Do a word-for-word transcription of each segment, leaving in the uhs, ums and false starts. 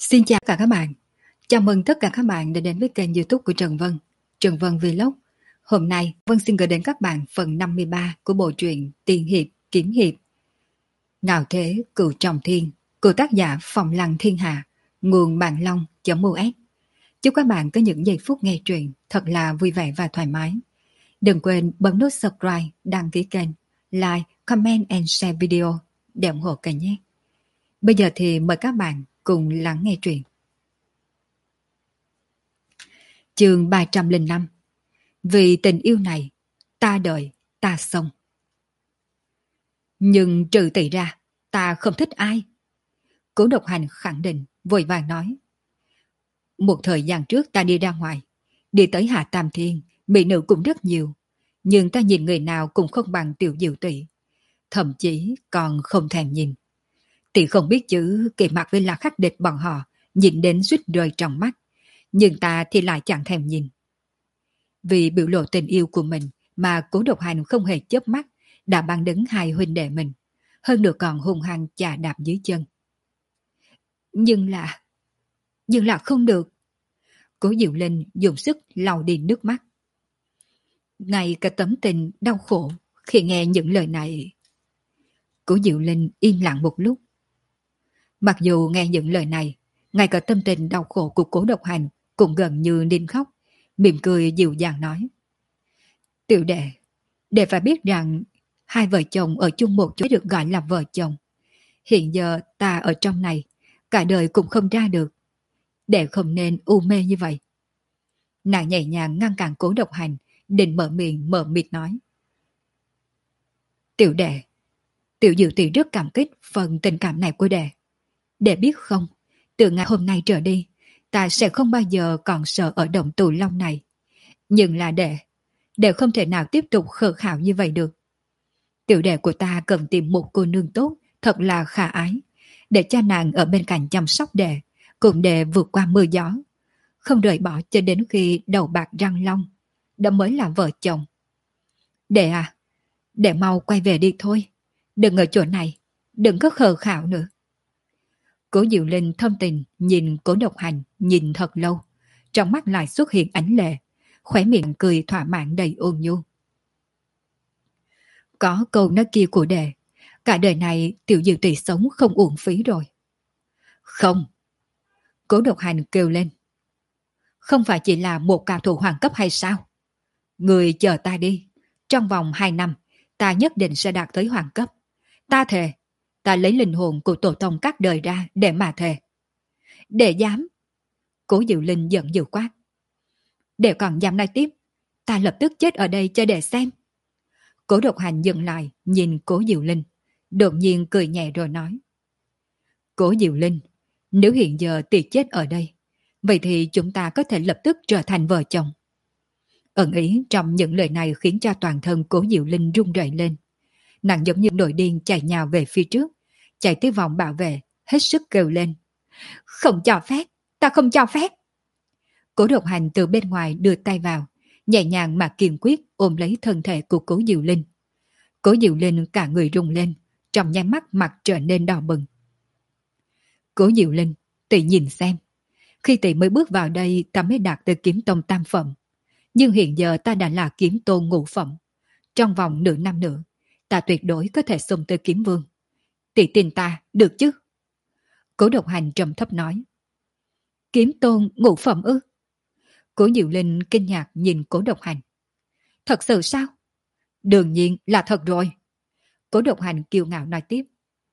Xin chào cả các bạn. Chào mừng tất cả các bạn đã đến với kênh YouTube của Trần Vân, Trần Vân Vlog. Hôm nay Vân xin gửi đến các bạn phần năm mươi ba của bộ truyện Tiên hiệp kiếm hiệp. Ngạo thế cửu trọng thiên của tác giả Phong Lăng Thiên Hạ, nguồn Bạn Long.us. Chúc các bạn có những giây phút nghe truyện thật là vui vẻ và thoải mái. Đừng quên bấm nút subscribe, đăng ký kênh, like, comment and share video để ủng hộ kênh nhé. Bây giờ thì mời các bạn cùng lắng nghe truyện. Chương ba trăm lẻ năm. Vì tình yêu này, ta đợi, ta sống. Nhưng trừ tỷ ra, ta không thích ai. Cố Độc Hành khẳng định, vội vàng nói. Một thời gian trước ta đi ra ngoài, đi tới Hạ Tam Thiên, mỹ nữ cũng rất nhiều. Nhưng ta nhìn người nào cũng không bằng Tiểu Diệu Tỷ. Thậm chí còn không thèm nhìn. Tỷ không biết chữ kỳ mặt với là khắc địch bọn họ, nhìn đến suýt rơi trong mắt. Nhưng ta thì lại chẳng thèm nhìn. Vì biểu lộ tình yêu của mình mà Cố Độc Hành không hề chớp mắt, đã bắn đứng hai huynh đệ mình, hơn nữa còn hung hăng chà đạp dưới chân. Nhưng là... Nhưng là không được. Cố Diệu Linh dùng sức lau đi nước mắt. Ngay cả tấm tình đau khổ khi nghe những lời này. Cố Diệu Linh im lặng một lúc. Mặc dù nghe những lời này, ngay cả tâm tình đau khổ của Cố Độc Hành cũng gần như nín khóc, mỉm cười dịu dàng nói. Tiểu đệ, đệ phải biết rằng hai vợ chồng ở chung một chỗ được gọi là vợ chồng. Hiện giờ ta ở trong này, cả đời cũng không ra được. Đệ không nên u mê như vậy. Nàng nhẹ nhàng ngăn cản Cố Độc Hành, định mở miệng mở mịt nói. Tiểu đệ, Tiểu Diệu Tỷ rất cảm kích phần tình cảm này của đệ. Đệ biết không, từ ngày hôm nay trở đi, ta sẽ không bao giờ còn sợ ở động Tù Long này. Nhưng là đệ, đệ không thể nào tiếp tục khờ khảo như vậy được. Tiểu đệ của ta cần tìm một cô nương tốt, thật là khả ái, để cho nàng ở bên cạnh chăm sóc đệ, cùng đệ vượt qua mưa gió. Không rời bỏ cho đến khi đầu bạc răng long, đó mới là vợ chồng. Đệ à, đệ mau quay về đi thôi. Đừng ở chỗ này, đừng có khờ khảo nữa. Cố Diệu Linh thâm tình nhìn Cố Độc Hành nhìn thật lâu, trong mắt lại xuất hiện ánh lệ, khóe miệng cười thỏa mãn đầy ôn nhu. Có câu nói kia của đệ, cả đời này Tiểu Diệu Tỷ sống không uổng phí rồi. Không. Cố Độc Hành kêu lên. Không phải chỉ là một cao thủ hoàng cấp hay sao? Người chờ ta đi, trong vòng hai năm, ta nhất định sẽ đạt tới hoàng cấp. Ta thề, ta lấy linh hồn của tổ tông các đời ra để mà thề. Đệ dám. Cố Diệu Linh giận dữ quát. Đệ còn dám nói tiếp, ta lập tức chết ở đây cho đệ xem. Cố Độc Hành dừng lại, nhìn Cố Diệu Linh, đột nhiên cười nhẹ rồi nói. Cố Diệu Linh, nếu hiện giờ tỷ chết ở đây, vậy thì chúng ta có thể lập tức trở thành vợ chồng. Ẩn ý trong những lời này khiến cho toàn thân Cố Diệu Linh run rẩy lên. Nàng giống như nổi điên chạy nhào về phía trước, chạy tới vòng bảo vệ, hết sức kêu lên. Không cho phép, ta không cho phép. Cố Độc Hành từ bên ngoài đưa tay vào, nhẹ nhàng mà kiên quyết ôm lấy thân thể của Cố Diệu Linh. Cố Diệu Linh cả người rung lên, trong nháy mắt mặt trở nên đỏ bừng. Cố Diệu Linh, tỷ nhìn xem. Khi tỷ mới bước vào đây ta mới đạt tới kiếm tông tam phẩm. Nhưng hiện giờ ta đã là kiếm tôn ngũ phẩm. Trong vòng nửa năm nữa, ta tuyệt đối có thể xông tới kiếm vương. Tỷ tin ta, được chứ? Cố Độc Hành trầm thấp nói. Kiếm tôn ngũ phẩm ư? Cố Diệu Linh kinh ngạc nhìn Cố Độc Hành. Thật sự sao? Đương nhiên là thật rồi. Cố Độc Hành kiêu ngạo nói tiếp.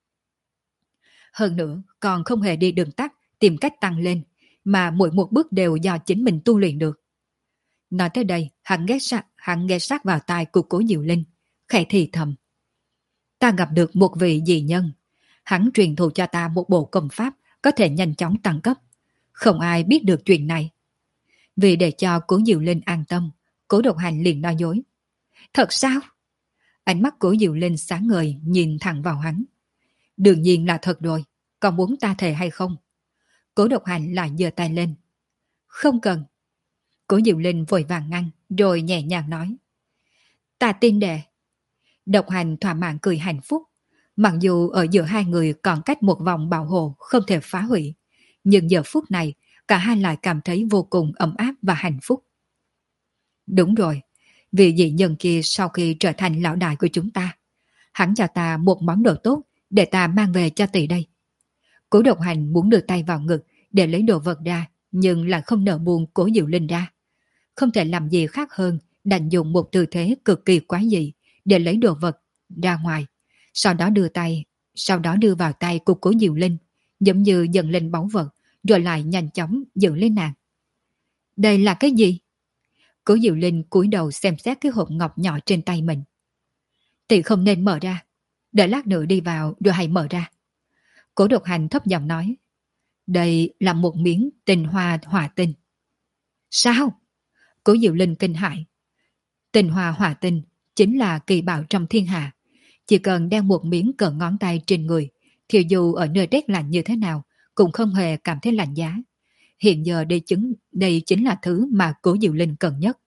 Hơn nữa, còn không hề đi đường tắt, tìm cách tăng lên, mà mỗi một bước đều do chính mình tu luyện được. Nói tới đây, hắn ghé sát, hắn ghé sát vào tai của Cố Diệu Linh, khẽ thì thầm. Ta gặp được một vị dị nhân. Hắn truyền thụ cho ta một bộ công pháp có thể nhanh chóng tăng cấp. Không ai biết được chuyện này. Vì để cho Cố Diệu Linh an tâm, Cố Độc Hành liền nói dối. Thật sao? Ánh mắt Cố Diệu Linh sáng ngời nhìn thẳng vào hắn. Đương nhiên là thật rồi, còn muốn ta thề hay không? Cố Độc Hành lại giơ tay lên. Không cần. Cố Diệu Linh vội vàng ngăn, rồi nhẹ nhàng nói. Ta tin đệ. Độc Hành thỏa mãn cười hạnh phúc. Mặc dù ở giữa hai người còn cách một vòng bảo hộ không thể phá hủy, nhưng giờ phút này cả hai lại cảm thấy vô cùng ấm áp và hạnh phúc. Đúng rồi, vì dị nhân kia sau khi trở thành lão đại của chúng ta, hắn cho ta một món đồ tốt để ta mang về cho tỷ đây. Cố Độc Hành muốn đưa tay vào ngực để lấy đồ vật ra, nhưng lại không nỡ buông Cố Diệu Linh ra. Không thể làm gì khác hơn đành dùng một tư thế cực kỳ quái dị để lấy đồ vật ra ngoài, sau đó đưa tay, sau đó đưa vào tay của Cố Diệu Linh, giống như dần lên báu vật, rồi lại nhanh chóng giữ lên nàng. Đây là cái gì? Cố Diệu Linh cúi đầu xem xét cái hộp ngọc nhỏ trên tay mình. Tỷ không nên mở ra, đợi lát nữa đi vào rồi hãy mở ra. Cố Độc Hành thấp giọng nói. Đây là một miếng tinh hoa hỏa tinh. Sao? Cố Diệu Linh kinh hãi. Tinh hoa hỏa tinh chính là kỳ bảo trong thiên hạ. Chỉ cần đeo một miếng cỡ ngón tay trên người, thì dù ở nơi rét lạnh như thế nào cũng không hề cảm thấy lạnh giá. Hiện giờ đây chính, đây chính là thứ mà Cố Diệu Linh cần nhất.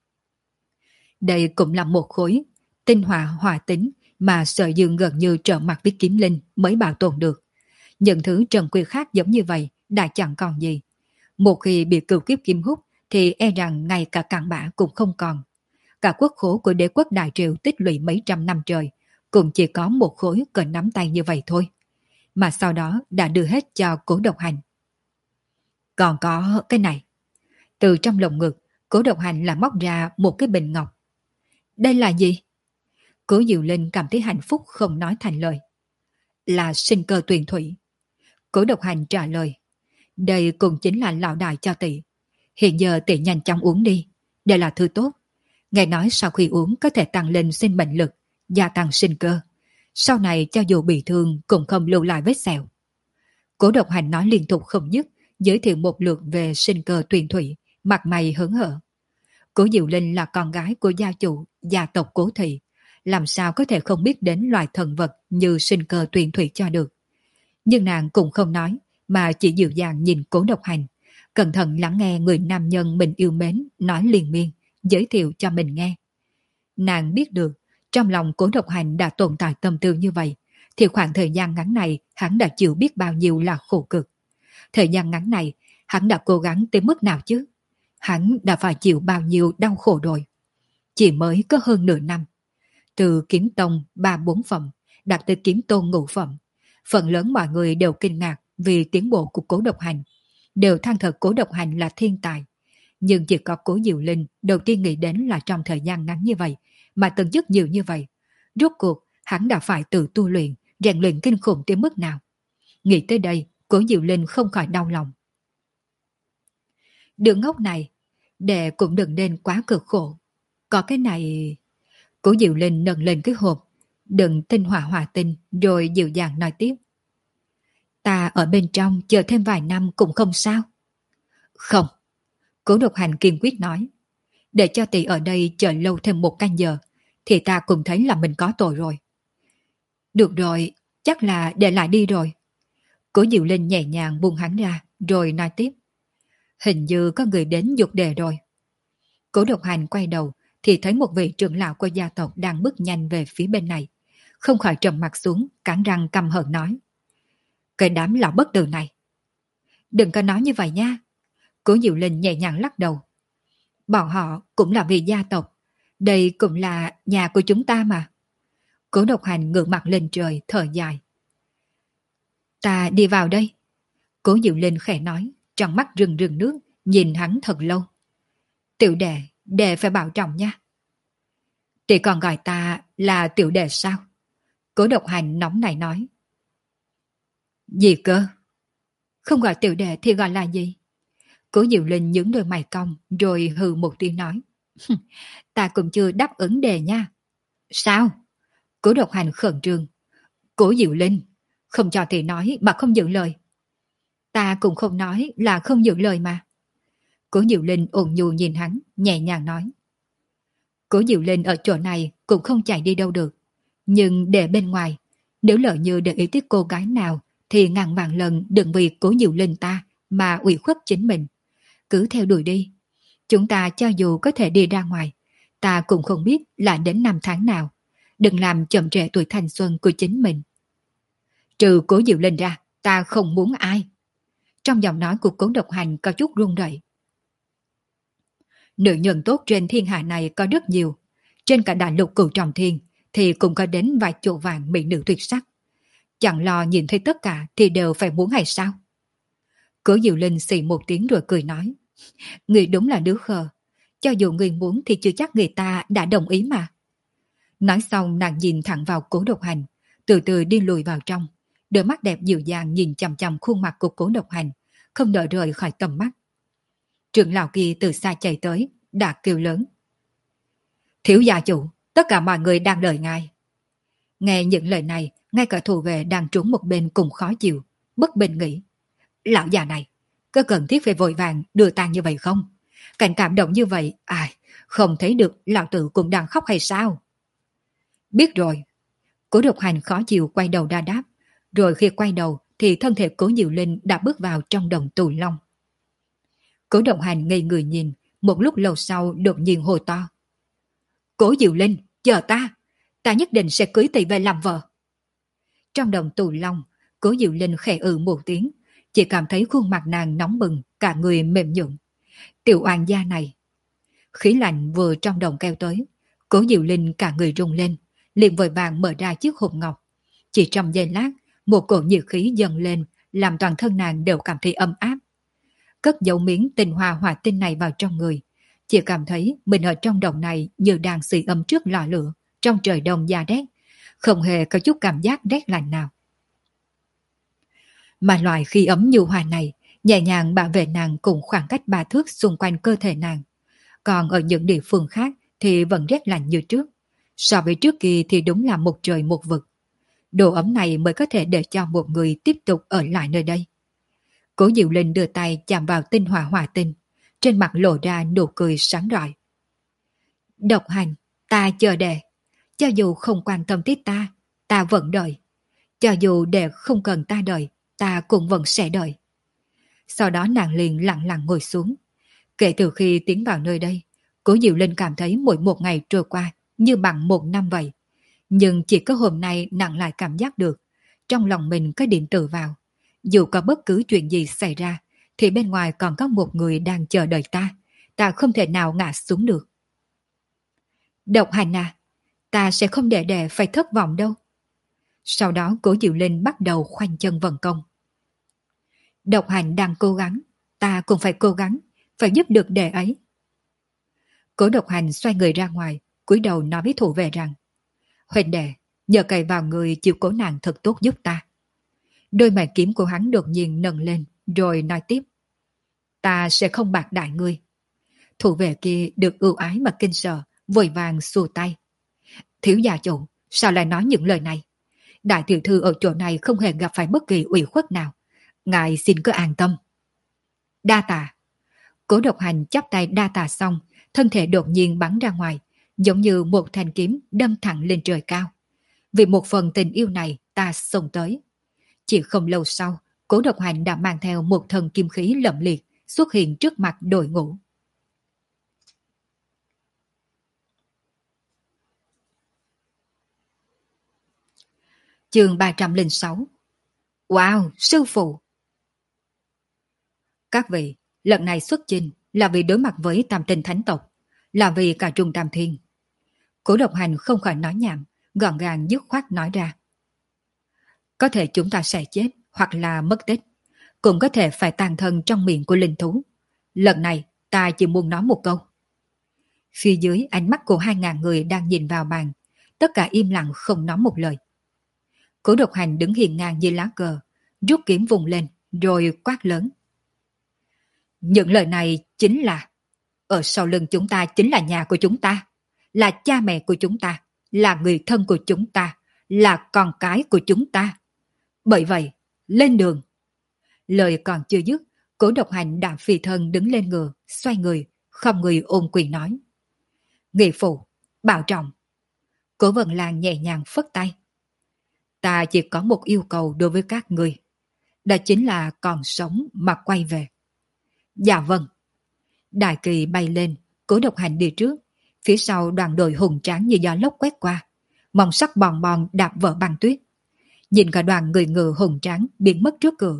Đây cũng là một khối tinh hoa hỏa tính mà Sở Dương gần như trợ mặt với Kiếm Linh mới bảo tồn được. Những thứ trần quy khác giống như vậy đã chẳng còn gì. Một khi bị cửu kiếp kim hút thì e rằng ngay cả cặn bã cũng không còn. Cả quốc khố của đế quốc Đại Triều tích lũy mấy trăm năm trời cũng chỉ có một khối cỡ nắm tay như vậy thôi. Mà sau đó đã đưa hết cho Cố Độc Hành. Còn có cái này. Từ trong lồng ngực, Cố Độc Hành là móc ra một cái bình ngọc. Đây là gì? Cố Diệu Linh cảm thấy hạnh phúc không nói thành lời. Là sinh cơ tuyền thủy. Cố Độc Hành trả lời. Đây cũng chính là lão đại cho tỷ. Hiện giờ tỷ nhanh chóng uống đi. Đây là thứ tốt. Nghe nói sau khi uống có thể tăng lên sinh mệnh lực, gia tăng sinh cơ. Sau này cho dù bị thương cũng không lưu lại vết sẹo. Cố Độc Hành nói liên tục không dứt, giới thiệu một lượt về sinh cơ tuyền thủy, mặt mày hớn hở. Cố Diệu Linh là con gái của gia chủ, gia tộc Cố Thị. Làm sao có thể không biết đến loài thần vật như sinh cơ tuyền thủy cho được. Nhưng nàng cũng không nói, mà chỉ dịu dàng nhìn Cố Độc Hành, cẩn thận lắng nghe người nam nhân mình yêu mến nói liên miên, giới thiệu cho mình nghe. Nàng biết được, trong lòng Cố Độc Hành đã tồn tại tâm tư như vậy, thì khoảng thời gian ngắn này hắn đã chịu biết bao nhiêu là khổ cực. Thời gian ngắn này, hắn đã cố gắng tới mức nào chứ? Hắn đã phải chịu bao nhiêu đau khổ rồi. Chỉ mới có hơn nửa năm. Từ kiếm tông ba bốn phẩm, đạt tới kiếm tôn ngũ phẩm. Phần lớn mọi người đều kinh ngạc vì tiến bộ của Cố Độc Hành. Đều than thật Cố Độc Hành là thiên tài. Nhưng chỉ có Cố Diệu Linh đầu tiên nghĩ đến là trong thời gian ngắn như vậy, mà tận chức nhiều như vậy. Rốt cuộc, hắn đã phải tự tu luyện, rèn luyện kinh khủng tới mức nào. Nghĩ tới đây, Cố Diệu Linh không khỏi đau lòng. Đứa ngốc này, đệ cũng đừng nên quá cực khổ. Có cái này... Cố Diệu Linh nâng lên cái hộp, đựng tinh hỏa hỏa tinh, rồi dịu dàng nói tiếp. Ta ở bên trong chờ thêm vài năm cũng không sao. Không. Cố Độc Hành kiên quyết nói. Để cho tỷ ở đây chờ lâu thêm một canh giờ, thì ta cũng thấy là mình có tội rồi. Được rồi, chắc là để lại đi rồi. Cố Diệu Linh nhẹ nhàng buông hắn ra, rồi nói tiếp. Hình như có người đến dục đề rồi. Cố Độc Hành quay đầu, thì thấy một vị trưởng lão của gia tộc đang bước nhanh về phía bên này. Không khỏi trầm mặt xuống, cắn răng căm hận nói. Cái đám lão bất tử này. Đừng có nói như vậy nha. Cố Diệu Linh nhẹ nhàng lắc đầu. Bọn họ cũng là vì gia tộc. Đây cũng là nhà của chúng ta mà. Cố Độc Hành ngửa mặt lên trời, thở dài. Ta đi vào đây. Cố Diệu Linh khẽ nói, trong mắt rừng rừng nước, nhìn hắn thật lâu. Tiểu đệ, đệ phải bảo trọng nha. Tỷ còn gọi ta là tiểu đệ sao? Cố Độc Hành nóng này nói. Gì cơ? Không gọi tiểu đệ thì gọi là gì? Cố Diệu Linh nhướng đôi mày cong, rồi hừ một tiếng nói. Ta cũng chưa đáp ứng đề nha. Sao? Cố Độc Hành khẩn trương. Cố Diệu Linh, không cho thì nói mà không giữ lời. Ta cũng không nói là không giữ lời mà. Cố Diệu Linh ôn nhu nhìn hắn, nhẹ nhàng nói. Cố Diệu Linh ở chỗ này cũng không chạy đi đâu được. Nhưng để bên ngoài, nếu lỡ như để ý tới cô gái nào, thì ngàn vạn lần đừng vì Cố Diệu Linh ta mà ủy khuất chính mình. Cứ theo đuổi đi. Chúng ta cho dù có thể đi ra ngoài, ta cũng không biết là đến năm tháng nào. Đừng làm chậm trễ tuổi thanh xuân của chính mình. Trừ Cố Diệu Linh ra, ta không muốn ai. Trong giọng nói của Cố Độc Hành có chút run rẩy. Nữ nhân tốt trên thiên hạ này có rất nhiều. Trên cả đại lục Cửu Trọng Thiên thì cũng có đến vài chỗ vàng mỹ nữ tuyệt sắc. Chẳng lo nhìn thấy tất cả thì đều phải muốn hay sao? Cố Diệu Linh xì một tiếng rồi cười nói. Người đúng là đứa khờ. Cho dù người muốn thì chưa chắc người ta đã đồng ý mà. Nói xong nàng nhìn thẳng vào Cố Độc Hành, từ từ đi lùi vào trong. Đôi mắt đẹp dịu dàng nhìn chằm chằm khuôn mặt của Cố Độc Hành, không đợi rời khỏi tầm mắt. Trưởng lão kia từ xa chạy tới, đã kêu lớn. Thiếu gia chủ, tất cả mọi người đang đợi ngài. Nghe những lời này, ngay cả thủ vệ đang trốn một bên cùng khó chịu, bất bình nghĩ. Lão già này, có cần thiết phải vội vàng đưa tang như vậy không? Cảnh cảm động như vậy, ai, không thấy được lão tử cũng đang khóc hay sao? Biết rồi. Cố Độc Hành khó chịu quay đầu ra đáp, rồi khi quay đầu thì thân thể Cố Diệu Linh đã bước vào trong đồng tù long. Cố Độc Hành ngây người nhìn, một lúc lâu sau đột nhiên hô to. Cố Diệu Linh, chờ ta, ta nhất định sẽ cưới tỷ về làm vợ. Trong đồng tù long, Cố Diệu Linh khẽ ừ một tiếng, chỉ cảm thấy khuôn mặt nàng nóng bừng, cả người mềm nhũn. Tiểu oan gia này. Khí lạnh vừa trong đồng keo tới, Cố Diệu Linh cả người rung lên, liền vội vàng mở ra chiếc hộp ngọc. Chỉ trong giây lát, một cổ nhiệt khí dâng lên, làm toàn thân nàng đều cảm thấy ấm áp. Cất dấu miếng tinh hoa hỏa tinh này vào trong người, chỉ cảm thấy mình ở trong đồng này như đang sưởi ấm trước lò lửa, trong trời đông da rét, không hề có chút cảm giác rét lạnh nào. Mà loại khí ấm nhu hòa này nhẹ nhàng bảo vệ nàng cùng khoảng cách ba thước xung quanh cơ thể nàng. Còn ở những địa phương khác thì vẫn rét lạnh như trước. So với trước kia thì đúng là một trời một vực. Độ ấm này mới có thể để cho một người tiếp tục ở lại nơi đây. Cố Diệu Linh đưa tay chạm vào tinh hỏa hỏa tinh, trên mặt lộ ra nụ cười sáng rọi. Độc Hành, ta chờ đệ. Cho dù không quan tâm tới ta, ta vẫn đợi. Cho dù đệ không cần ta đợi, ta cũng vẫn sẽ đợi. Sau đó nàng liền lặng lặng ngồi xuống. Kể từ khi tiến vào nơi đây, Cố Diệu Linh cảm thấy mỗi một ngày trôi qua như bằng một năm vậy. Nhưng chỉ có hôm nay nàng lại cảm giác được, trong lòng mình có điện tử vào. Dù có bất cứ chuyện gì xảy ra, thì bên ngoài còn có một người đang chờ đợi ta. Ta không thể nào ngã xuống được. Độc Hành à, ta sẽ không để đệ phải thất vọng đâu. Sau đó Cố Diệu Linh bắt đầu khoanh chân vận công. Độc Hành đang cố gắng, ta cũng phải cố gắng, phải giúp được đệ ấy. Cố Độc Hành xoay người ra ngoài, cúi đầu nói với thủ vệ rằng, huynh đệ, nhờ cậy vào người chịu cố nàng thật tốt giúp ta. Đôi mày kiếm của hắn đột nhiên nâng lên, rồi nói tiếp, ta sẽ không bạc đại ngươi. Thủ vệ kia được ưu ái mà kinh sợ, vội vàng xua tay. Thiếu gia chủ, sao lại nói những lời này? Đại tiểu thư ở chỗ này không hề gặp phải bất kỳ ủy khuất nào. Ngài xin cứ an tâm. Đa tạ. Cố Độc Hành chắp tay đa tạ xong, thân thể đột nhiên bắn ra ngoài, giống như một thanh kiếm đâm thẳng lên trời cao. Vì một phần tình yêu này ta xông tới. Chỉ không lâu sau, Cố Độc Hành đã mang theo một thần kim khí lẫm liệt xuất hiện trước mặt đội ngũ. Chương ba trăm lẻ sáu. Wow, sư phụ! Các vị, lần này xuất chinh là vì đối mặt với Tam Tinh Thánh tộc, là vì cả Trung Tam Thiên. Cố Độc Hành không khỏi nói nhảm, gọn gàng dứt khoát nói ra. Có thể chúng ta sẽ chết hoặc là mất tích, cũng có thể phải tàn thân trong miệng của linh thú. Lần này ta chỉ muốn nói một câu. Phía dưới ánh mắt của hai ngàn người đang nhìn vào bàn, tất cả im lặng không nói một lời. Cố Độc Hành đứng hiền ngang như lá cờ, rút kiếm vùng lên, rồi quát lớn. Những lời này chính là, ở sau lưng chúng ta chính là nhà của chúng ta, là cha mẹ của chúng ta, là người thân của chúng ta, là con cái của chúng ta. Bởi vậy, lên đường. Lời còn chưa dứt, Cố Độc Hành đã phi thân đứng lên ngựa, xoay người, không người ôm quyền nói. Nghị phụ, bảo trọng. Cố Vân Lan nhẹ nhàng phất tay. Ta chỉ có một yêu cầu đối với các người, đó chính là còn sống mà quay về. Dạ vâng. Đại kỳ bay lên, Cố Độc Hành đi trước, phía sau đoàn đội hùng tráng như gió lốc quét qua, mong sắc bòn bòn đạp vỡ băng tuyết. Nhìn cả đoàn người ngựa hùng tráng biến mất trước cửa,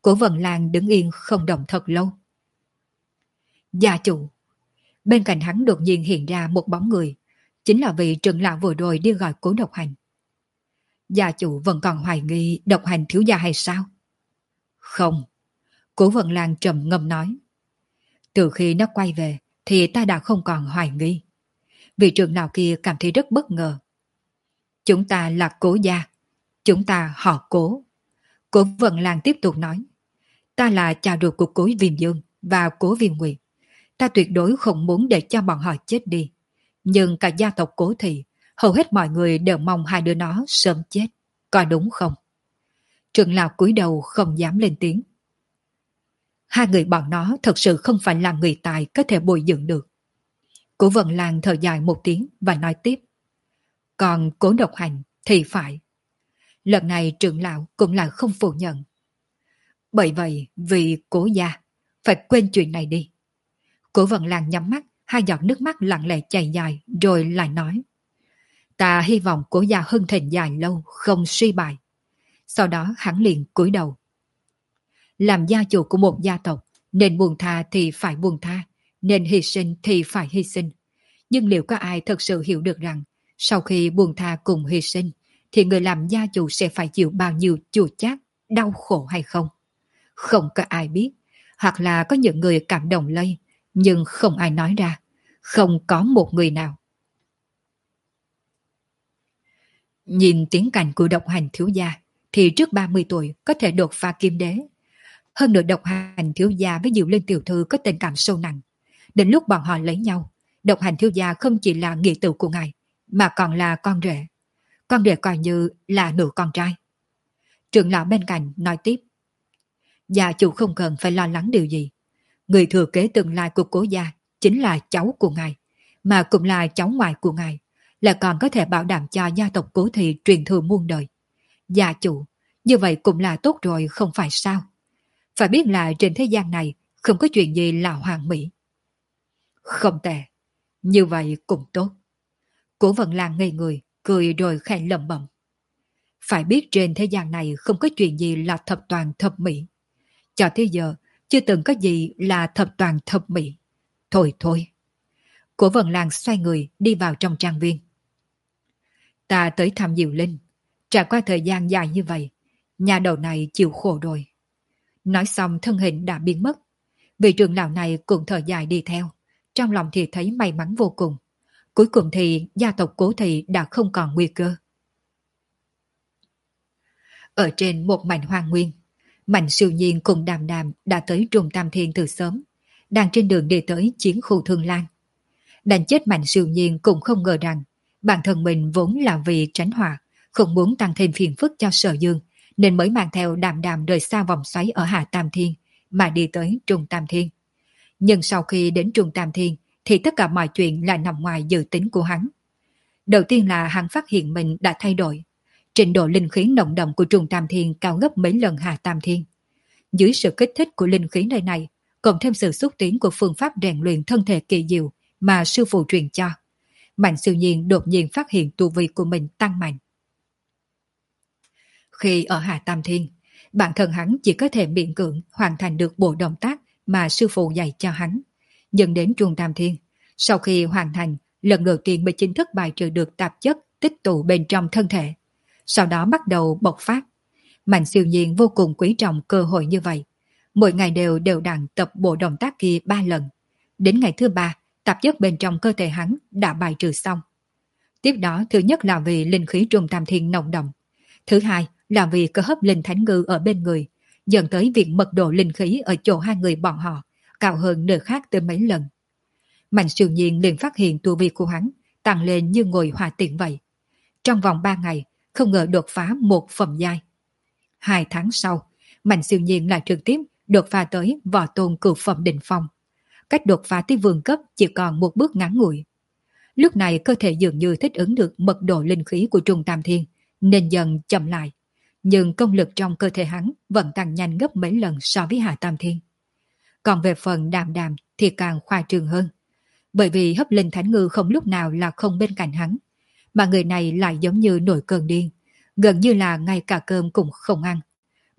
Cố Vân Lan đứng yên không động thật lâu. Gia chủ. Bên cạnh hắn đột nhiên hiện ra một bóng người, chính là vị trưởng lão vừa rồi đi gọi Cố Độc Hành. Gia chủ vẫn còn hoài nghi Độc Hành thiếu gia hay sao? Không. Cố Vân Lan trầm ngâm nói. Từ khi nó quay về thì ta đã không còn hoài nghi. Vị trưởng lão kia cảm thấy rất bất ngờ. Chúng ta là Cố gia. Chúng ta họ Cố. Cố Vân Lan tiếp tục nói. Ta là cha ruột của Cố Viêm Dương và Cố Viêm Nguyệt. Ta tuyệt đối không muốn để cho bọn họ chết đi. Nhưng cả gia tộc Cố Thị, hầu hết mọi người đều mong hai đứa nó sớm chết. Có đúng không? Trưởng lão cúi đầu không dám lên tiếng. Hai người bọn nó thật sự không phải là người tài có thể bồi dưỡng được. Cố Vân Lan thở dài một tiếng và nói tiếp. Còn Cố Độc Hành thì phải. Lần này trưởng lão cũng là không phủ nhận. Bởi vậy vì Cố gia phải quên chuyện này đi. Cố Vân Lan nhắm mắt, hai giọt nước mắt lặng lẽ chảy dài rồi lại nói. Ta hy vọng Cố gia hưng thịnh dài lâu không suy bại. Sau đó hắn liền cúi đầu. Làm gia chủ của một gia tộc, nên buông tha thì phải buông tha, nên hy sinh thì phải hy sinh. Nhưng liệu có ai thật sự hiểu được rằng sau khi buông tha cùng hy sinh thì người làm gia chủ sẽ phải chịu bao nhiêu chua chát, đau khổ hay không? Không có ai biết, hoặc là có những người cảm động lây, nhưng không ai nói ra, không có một người nào. Nhìn tiến cảnh của Độc Hành thiếu gia thì trước ba mươi tuổi có thể đột phá kim đế. Hơn nữa Độc Hành thiếu gia với Diệu Linh tiểu thư có tình cảm sâu nặng. Đến lúc bọn họ lấy nhau, Độc Hành thiếu gia không chỉ là nghĩa tử của ngài, mà còn là con rể. Con rể coi như là nửa con trai. Trưởng lão bên cạnh nói tiếp. Gia chủ không cần phải lo lắng điều gì. Người thừa kế tương lai của Cố gia chính là cháu của ngài, mà cũng là cháu ngoại của ngài, là còn có thể bảo đảm cho gia tộc Cố Thị truyền thừa muôn đời. Gia chủ, như vậy cũng là tốt rồi không phải sao? Phải biết là trên thế gian này không có chuyện gì là hoàn mỹ. Không tệ, như vậy cũng tốt. Cố Vân Lan ngây người, cười rồi khẽ lẩm bẩm. Phải biết trên thế gian này không có chuyện gì là thập toàn thập mỹ. Cho tới giờ, chưa từng có gì là thập toàn thập mỹ. Thôi thôi. Cố Vân Lan xoay người đi vào trong trang viên. Ta tới thăm Diệu Linh. Trải qua thời gian dài như vậy, nhà đầu này chịu khổ rồi. Nói xong thân hình đã biến mất. Vị trưởng lão này cũng thở dài đi theo. Trong lòng thì thấy may mắn vô cùng. Cuối cùng thì gia tộc Cố Thị đã không còn nguy cơ. Ở trên một mảnh hoang nguyên, Mạnh Siêu Nhiên cùng Đàm Đàm đã tới Trung Tam Thiên từ sớm, đang trên đường đi tới chiến khu Thương Lan. Đánh chết Mạnh Siêu Nhiên cũng không ngờ rằng bản thân mình vốn là vì tránh họa, không muốn tăng thêm phiền phức cho Sở Dương, nên mới mang theo Đàm Đàm rời xa vòng xoáy ở Hạ Tam Thiên mà đi tới Trung Tam Thiên. Nhưng sau khi đến Trung Tam Thiên thì tất cả mọi chuyện lại nằm ngoài dự tính của hắn. Đầu tiên là hắn phát hiện mình đã thay đổi. Trình độ linh khí nồng đậm của Trung Tam Thiên cao gấp mấy lần Hạ Tam Thiên. Dưới sự kích thích của linh khí nơi này, cộng thêm sự xúc tiến của phương pháp rèn luyện thân thể kỳ diệu mà sư phụ truyền cho, Mạnh Siêu Nhiên đột nhiên phát hiện tu vi của mình tăng mạnh. Khi ở Hạ Tam Thiên, bản thân hắn chỉ có thể miễn cưỡng hoàn thành được bộ động tác mà sư phụ dạy cho hắn. Nhưng đến Trung Tam Thiên, sau khi hoàn thành, lần đầu tiên mới chính thức bài trừ được tạp chất tích tụ bên trong thân thể. Sau đó bắt đầu bộc phát. Mạnh Siêu Nhiên vô cùng quý trọng cơ hội như vậy. Mỗi ngày đều đều đặn tập bộ động tác kia ba lần. Đến ngày thứ ba, tạp chất bên trong cơ thể hắn đã bài trừ xong. Tiếp đó, thứ nhất là vì linh khí Trung Tam Thiên nồng đậm. Thứ hai là vì cơ hấp linh thánh ngư ở bên người, dẫn tới việc mật độ linh khí ở chỗ hai người bọn họ cao hơn nơi khác tới mấy lần. Mạnh Siêu Nhiên liền phát hiện tu vi của hắn tăng lên như ngồi hòa tiện vậy. Trong vòng ba ngày, không ngờ đột phá một phẩm giai. Hai tháng sau, Mạnh Siêu Nhiên lại trực tiếp đột phá tới võ tôn cửu phẩm đỉnh phong. Cách đột phá tới vương cấp chỉ còn một bước ngắn ngủi. Lúc này cơ thể dường như thích ứng được mật độ linh khí của Trung Tam Thiên, nên dần chậm lại. Nhưng công lực trong cơ thể hắn vẫn tăng nhanh gấp mấy lần so với Hạ Tam Thiên. Còn về phần Đàm Đàm thì càng khoa trương hơn. Bởi vì hấp linh thánh ngư không lúc nào là không bên cạnh hắn, mà người này lại giống như nổi cơn điên, gần như là ngay cả cơm cũng không ăn.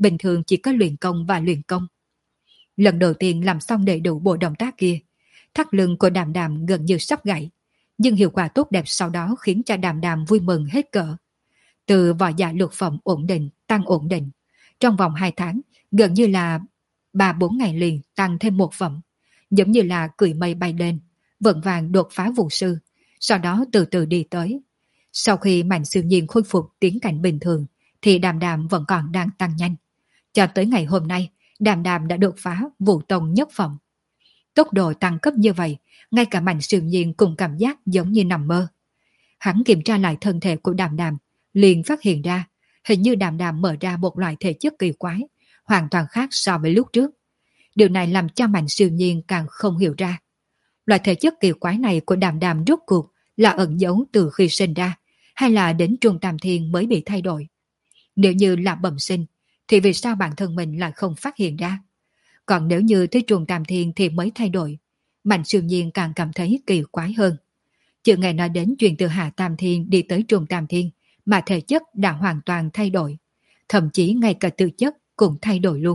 bình thường chỉ có luyện công và luyện công. Lần đầu tiên làm xong đầy đủ bộ động tác kia, thắt lưng của Đàm Đàm gần như sắp gãy, nhưng hiệu quả tốt đẹp sau đó khiến cho Đàm Đàm vui mừng hết cỡ. Từ võ giả lục phẩm ổn định tăng ổn định, trong vòng hai tháng gần như là ba bốn ngày liền tăng thêm một phẩm, giống như là cưỡi mây bay lên, vững vàng đột phá vũ sư, sau đó từ từ đi tới. Sau khi Mạnh Siêu Nhiên khôi phục tiến cảnh bình thường, thì Đàm Đàm vẫn còn đang tăng nhanh. Cho tới ngày hôm nay, Đàm Đàm đã đột phá vũ tông nhất phẩm. Tốc độ tăng cấp như vậy, ngay cả Mạnh Siêu Nhiên cũng cảm giác giống như nằm mơ. Hắn kiểm tra lại thân thể của Đàm Đàm, liền phát hiện ra, hình như Đàm Đàm mở ra một loại thể chất kỳ quái, hoàn toàn khác so với lúc trước. Điều này làm cho Mạnh Siêu Nhiên càng không hiểu ra. Loại thể chất kỳ quái này của Đàm Đàm rốt cuộc là ẩn giấu từ khi sinh ra, hay là đến Trung Tam Thiên mới bị thay đổi. Nếu như là bẩm sinh, thì vì sao bản thân mình lại không phát hiện ra? Còn nếu như tới Trung Tam Thiên thì mới thay đổi, Mạnh Siêu Nhiên càng cảm thấy kỳ quái hơn. Chưa nghe nói đến chuyện từ Hạ Tam Thiên đi tới Trung Tam Thiên, mà thể chất đã hoàn toàn thay đổi. Thậm chí ngay cả tư chất cũng thay đổi luôn.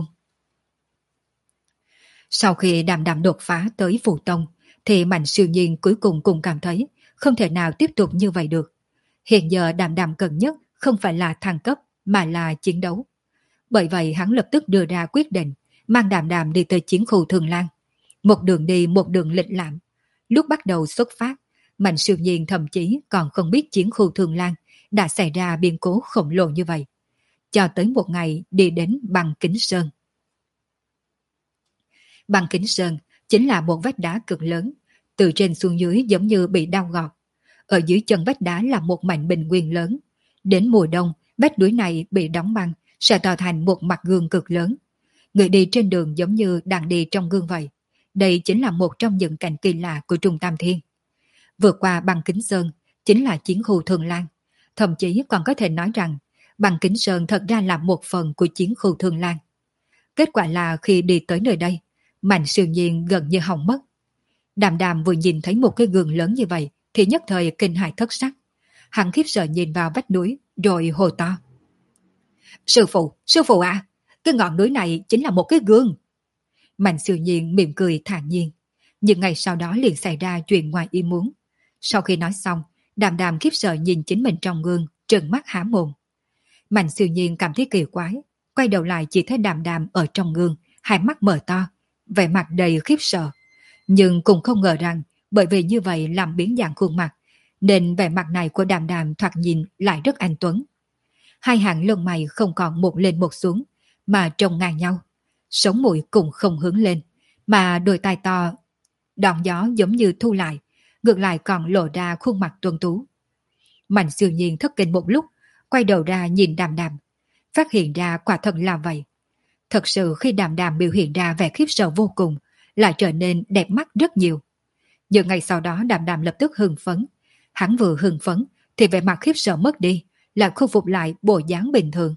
Sau khi Đàm Đàm đột phá tới Phù Tông, thì Mạnh Siêu Nhiên cuối cùng cũng cảm thấy không thể nào tiếp tục như vậy được. Hiện giờ Đàm Đàm cần nhất không phải là thăng cấp, mà là chiến đấu. Bởi vậy hắn lập tức đưa ra quyết định, mang Đàm Đàm đi tới chiến khu Thường Lan. Một đường đi một đường lịch lãm. Lúc bắt đầu xuất phát, Mạnh Siêu Nhiên thậm chí còn không biết chiến khu Thường Lan đã xảy ra biến cố khổng lồ như vậy. Cho tới một ngày đi đến Băng Kính Sơn. Băng Kính Sơn chính là một vách đá cực lớn, từ trên xuống dưới giống như bị đau gọt. Ở dưới chân vách đá là một mảnh bình nguyên lớn. Đến mùa đông, vách núi này bị đóng băng, sẽ tạo thành một mặt gương cực lớn. Người đi trên đường giống như đang đi trong gương vậy. Đây chính là một trong những cảnh kỳ lạ của Trung Tam Thiên. Vượt qua Băng Kính Sơn chính là chiến khu Thường Lan. Thậm chí còn có thể nói rằng Băng Kính Sơn thật ra là một phần của chiến khu Thường Lan. Kết quả là khi đi tới nơi đây, Mạnh Siêu Nhiên gần như hỏng mất. Đàm Đàm vừa nhìn thấy một cái gương lớn như vậy thì nhất thời kinh hãi thất sắc. Hắn khiếp sợ nhìn vào vách núi rồi hô to: Sư phụ, sư phụ à, cái ngọn núi này chính là một cái gương. Mạnh Siêu Nhiên mỉm cười thản nhiên. Nhưng ngày sau đó liền xảy ra chuyện ngoài ý muốn. Sau khi nói xong, Đàm Đàm khiếp sợ nhìn chính mình trong gương, trợn mắt há mồm. Mạnh Siêu Nhiên cảm thấy kỳ quái, quay đầu lại chỉ thấy Đàm Đàm ở trong gương, hai mắt mở to, vẻ mặt đầy khiếp sợ. Nhưng cũng không ngờ rằng bởi vì như vậy làm biến dạng khuôn mặt, nên vẻ mặt này của Đàm Đàm thoạt nhìn lại rất anh tuấn. Hai hàng lông mày không còn một lên một xuống, mà trông ngang nhau. Sống mũi cũng không hướng lên, mà đôi tai to, đòn gió giống như thu lại, ngược lại còn lộ ra khuôn mặt tuấn tú. Mạnh Siêu Nhiên thất kinh một lúc, quay đầu ra nhìn Đàm Đàm, phát hiện ra quả thật là vậy. Thật sự khi Đàm Đàm biểu hiện ra vẻ khiếp sợ vô cùng, lại trở nên đẹp mắt rất nhiều. Nhưng ngày sau đó Đàm Đàm lập tức hưng phấn. Hắn vừa hưng phấn thì vẻ mặt khiếp sợ mất đi, lại khôi phục lại bộ dáng bình thường.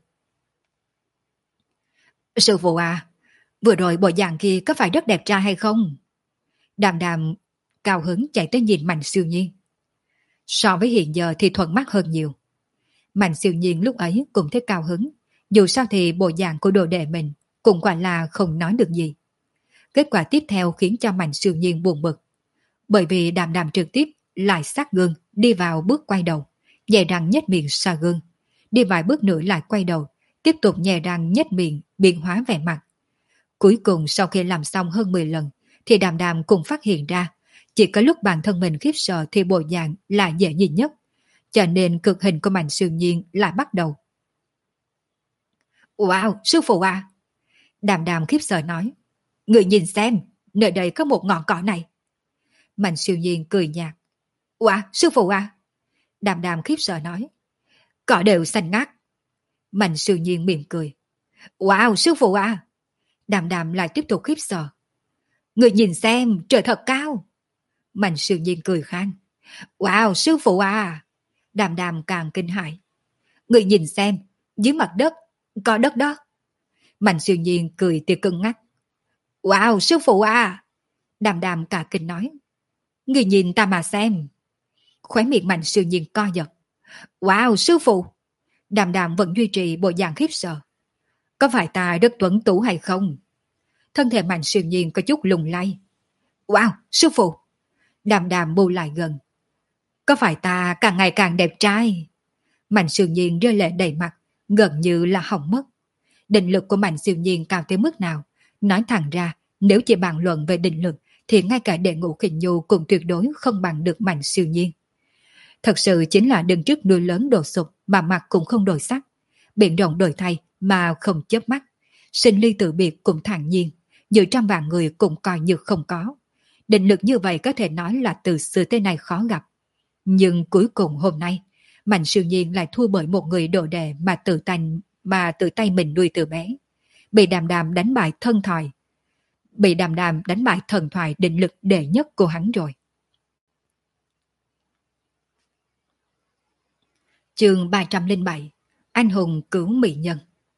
Sư phụ à, vừa rồi bộ dạng kia có phải rất đẹp trai hay không? Đàm Đàm cao hứng chạy tới nhìn Mạnh Siêu Nhiên. So với hiện giờ thì thuận mắt hơn nhiều. Mạnh Siêu Nhiên lúc ấy cũng thấy cao hứng. Dù sao thì bộ dạng của đồ đệ mình cũng quả là không nói được gì. Kết quả tiếp theo khiến cho Mạnh Siêu Nhiên buồn bực. Bởi vì Đàm Đàm trực tiếp lại sát gương, đi vào bước quay đầu, nhẹ răng nhếch miệng xa gương. Đi vài bước nữa lại quay đầu, tiếp tục nhẹ răng nhếch miệng, biến hóa vẻ mặt. Cuối cùng sau khi làm xong hơn mười lần, thì Đàm Đàm cũng phát hiện ra, chỉ có lúc bản thân mình khiếp sợ thì bộ dạng là dễ nhìn nhất. Cho nên cực hình của Mạnh Siêu Nhiên lại bắt đầu. Wow, sư phụ à! Đàm Đàm khiếp sợ nói. Người nhìn xem, nơi đây có một ngọn cỏ này. Mạnh Siêu Nhiên cười nhạt. Wow, sư phụ à! Đàm Đàm khiếp sợ nói. Cỏ đều xanh ngắt. Mạnh Siêu Nhiên mỉm cười. Wow, sư phụ à! Đàm Đàm lại tiếp tục khiếp sợ. Người nhìn xem, trời thật cao. Mạnh Siêu Nhiên cười khan. Wow, sư phụ à! Đàm Đàm càng kinh hãi. Người nhìn xem, dưới mặt đất, có đất đó. Mạnh Siêu Nhiên cười tia cưng ngắt. Wow, sư phụ à! Đàm Đàm cả kinh nói. Người nhìn ta mà xem. Khóe miệng Mạnh Siêu Nhiên co giật. Wow, sư phụ! Đàm Đàm vẫn duy trì bộ dạng khiếp sợ. Có phải ta rất tuấn tú hay không? Thân thể Mạnh Siêu Nhiên có chút lung lay. Wow, sư phụ! Đàm đàm bu lại gần. Có phải ta càng ngày càng đẹp trai? Mạnh Siêu Nhiên rơi lệ đầy mặt, gần như là hỏng mất. Định lực của Mạnh Siêu Nhiên cao tới mức nào? Nói thẳng ra, nếu chỉ bàn luận về định lực, thì ngay cả đệ ngũ khinh nhu cũng tuyệt đối không bằng được Mạnh Siêu Nhiên. Thật sự chính là đứng trước núi lớn đổ sụp mà mặt cũng không đổi sắc. Biển rộng đổi thay mà không chớp mắt. Sinh ly tự biệt cũng thản nhiên, giữa trăm vạn người cũng coi như không có. Định lực như vậy có thể nói là từ xưa tới nay khó gặp. Nhưng cuối cùng hôm nay, Mạnh Siêu Nhiên lại thua bởi một người đồ đệ mà tự tay, mà tự tay mình nuôi từ bé. Bị đàm đàm đánh bại thân thoại. Bị đàm đàm đánh bại thần thoại định lực đệ nhất của hắn rồi. Chương ba trăm lẻ bảy. Anh hùng cứu mỹ nhân.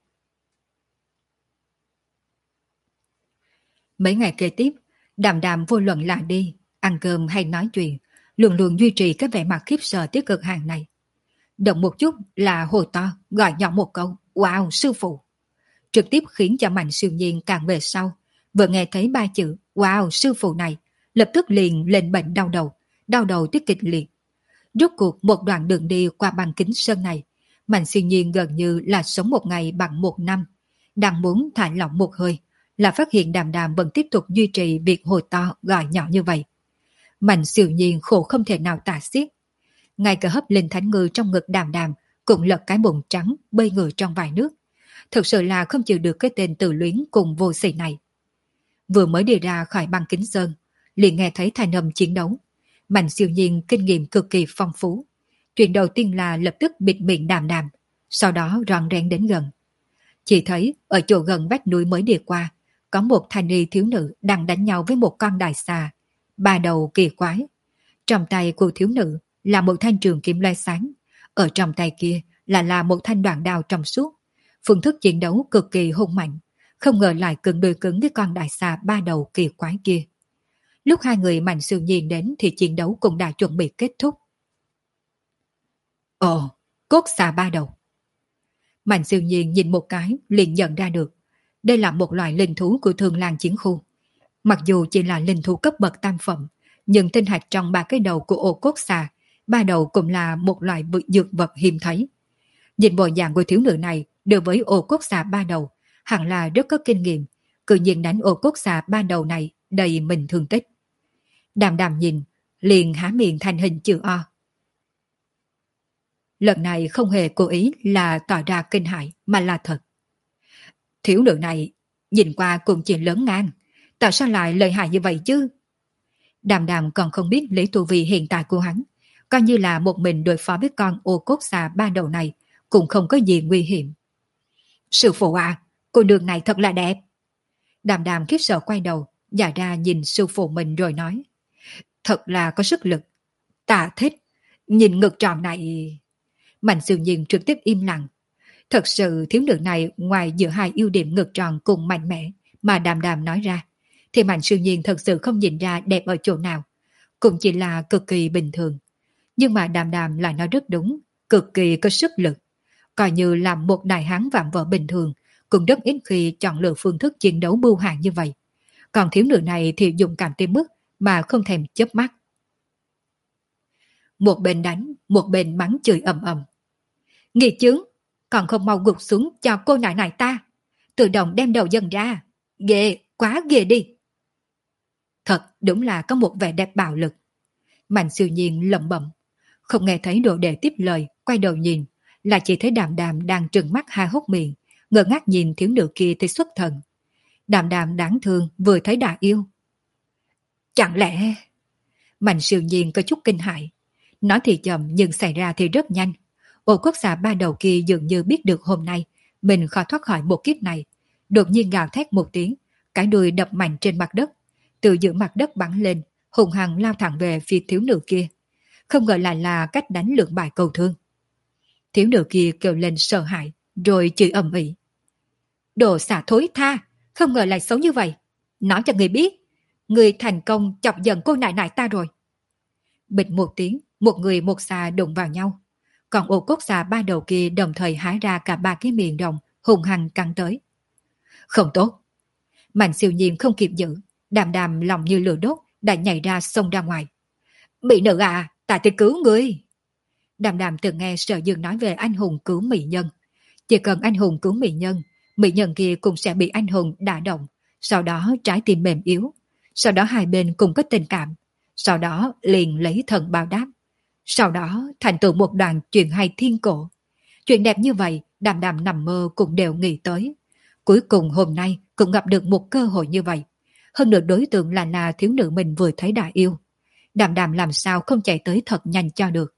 Mấy ngày kế tiếp, đàm đàm vô luận là đi, ăn cơm hay nói chuyện, luôn luôn duy trì cái vẻ mặt khiếp sợ tới cực hạn này. Động một chút là hồ to, gọi nhỏ một câu, wow, sư phụ. Trực tiếp khiến cho Mạnh Siêu Nhiên càng về sau, vừa nghe thấy ba chữ, wow, sư phụ này, lập tức liền lên bệnh đau đầu, đau đầu tiết kịch liệt. Rốt cuộc một đoạn đường đi qua băng kính sơn này, Mạnh Siêu Nhiên gần như là sống một ngày bằng một năm. Đang muốn thả lỏng một hơi, là phát hiện đàm đàm vẫn tiếp tục duy trì việc hồi to gọi nhỏ như vậy. Mạnh Siêu Nhiên khổ không thể nào tả xiết. Ngay cả hấp linh thánh ngư trong ngực đàm đàm cũng lật cái bụng trắng bơi ngửa trong vài nước. Thực sự là không chịu được cái tên tự luyến cùng vô sỉ này. Vừa mới đi ra khỏi băng kính sơn, liền nghe thấy thanh âm chiến đấu. Mạnh Siêu Nhiên kinh nghiệm cực kỳ phong phú. Chuyện đầu tiên là lập tức bịt miệng đàm đàm, sau đó ròn rén đến gần. Chỉ thấy ở chỗ gần vách núi mới đi qua, có một thanh niên thiếu nữ đang đánh nhau với một con đại xà, ba đầu kỳ quái. Trong tay của thiếu nữ là một thanh trường kiếm loe sáng, ở trong tay kia là là một thanh đoạn đao trong suốt. Phương thức chiến đấu cực kỳ hung mạnh, không ngờ lại cứng đôi cứng với con đại xà ba đầu kỳ quái kia. Lúc hai người Mạnh Siêu Nhiên đến thì chiến đấu cũng đã chuẩn bị kết thúc. Ồ, cốt xà ba đầu. Mạnh Siêu Nhiên nhìn một cái liền nhận ra được. Đây là một loại linh thú của Thường Lang chiến khu. Mặc dù chỉ là linh thú cấp bậc tam phẩm, nhưng tinh hạch trong ba cái đầu của ổ cốt xà, ba đầu cũng là một loại dược vật hiếm thấy. Nhìn bộ dạng của thiếu nữ này đối với ổ cốt xà ba đầu, hẳn là rất có kinh nghiệm, cự nhiên đánh ổ cốt xà ba đầu này đầy mình thương tích. Đàm đàm nhìn, liền há miệng thành hình chữ O. Lần này không hề cố ý là tỏ ra kinh hãi mà là thật. Thiếu nữ này nhìn qua cũng chỉ lớn ngang, tại sao lại lợi hại như vậy chứ? Đàm đàm còn không biết lý tu vi hiện tại của hắn, coi như là một mình đối phó với con ô cốt xà ba đầu này cũng không có gì nguy hiểm. Sư phụ à, cô đường này thật là đẹp. Đàm đàm khiếp sợ quay đầu, giả ra nhìn sư phụ mình rồi nói. Thật là có sức lực. Ta thích. Nhìn ngực tròn này. Mạnh Siêu Nhiên trực tiếp im lặng. Thật sự thiếu nữ này ngoài giữa hai ưu điểm ngực tròn cùng mạnh mẽ mà đàm đàm nói ra, thì Mạnh Siêu Nhiên thật sự không nhìn ra đẹp ở chỗ nào. Cũng chỉ là cực kỳ bình thường. Nhưng mà đàm đàm lại nói rất đúng, cực kỳ có sức lực. Coi như là một đại hán vạm vỡ bình thường, cũng rất ít khi chọn lựa phương thức chiến đấu bưu hàn như vậy. Còn thiếu nữ này thì dùng cảm tới mức mà không thèm chớp mắt. Một bên đánh, một bên mắng chửi ầm ầm. Nghỉ chướng, còn không mau gục xuống cho cô nại này ta. Tự động đem đầu dần ra. Ghê, quá ghê đi. Thật đúng là có một vẻ đẹp bạo lực. Mạnh Siêu Nhiên lẩm bẩm, không nghe thấy đồ đệ tiếp lời, quay đầu nhìn, là chỉ thấy đàm đàm đang trừng mắt hai hốc miệng, ngơ ngác nhìn thiếu nữ kia thì xuất thần. Đàm đàm đáng thương vừa thấy đã yêu. Chẳng lẽ... Mạnh Siêu Nhiên có chút kinh hãi. Nói thì chậm nhưng xảy ra thì rất nhanh. Ổ quốc xà ba đầu kia dường như biết được hôm nay mình khó thoát khỏi một kiếp này. Đột nhiên gào thét một tiếng, cái đuôi đập mạnh trên mặt đất. Từ giữa mặt đất bắn lên, hùng hăng lao thẳng về phía thiếu nữ kia. Không ngờ lại là cách đánh lượng bài cầu thương. Thiếu nữ kia kêu lên sợ hãi, rồi chửi ầm ĩ. Đồ xả thối tha, không ngờ lại xấu như vậy. Nói cho người biết, người thành công chọc giận cô nại nại ta rồi. Bịch một tiếng, một người một xà đụng vào nhau. Còn ổ cốt xà ba đầu kia đồng thời hái ra cả ba cái miệng rồng, hùng hăng cắn tới. Không tốt. Mạnh Siêu Nhiên không kịp giữ, Đàm Đàm lòng như lửa đốt đã nhảy ra xông ra ngoài. Mỹ nữ à, ta tới cứu ngươi. Đàm Đàm từng nghe Sở Dương nói về anh hùng cứu mỹ nhân. Chỉ cần anh hùng cứu mỹ nhân, mỹ nhân kia cũng sẽ bị anh hùng đả động, sau đó trái tim mềm yếu, sau đó hai bên cùng có tình cảm, sau đó liền lấy thần báo đáp, sau đó thành tựu một đoạn chuyện hay thiên cổ. Chuyện đẹp như vậy, Đàm Đàm nằm mơ cũng đều nghĩ tới. Cuối cùng hôm nay cũng gặp được một cơ hội như vậy. Hơn nữa đối tượng là là thiếu nữ mình vừa thấy đã yêu. Đàm Đàm làm sao không chạy tới thật nhanh cho được.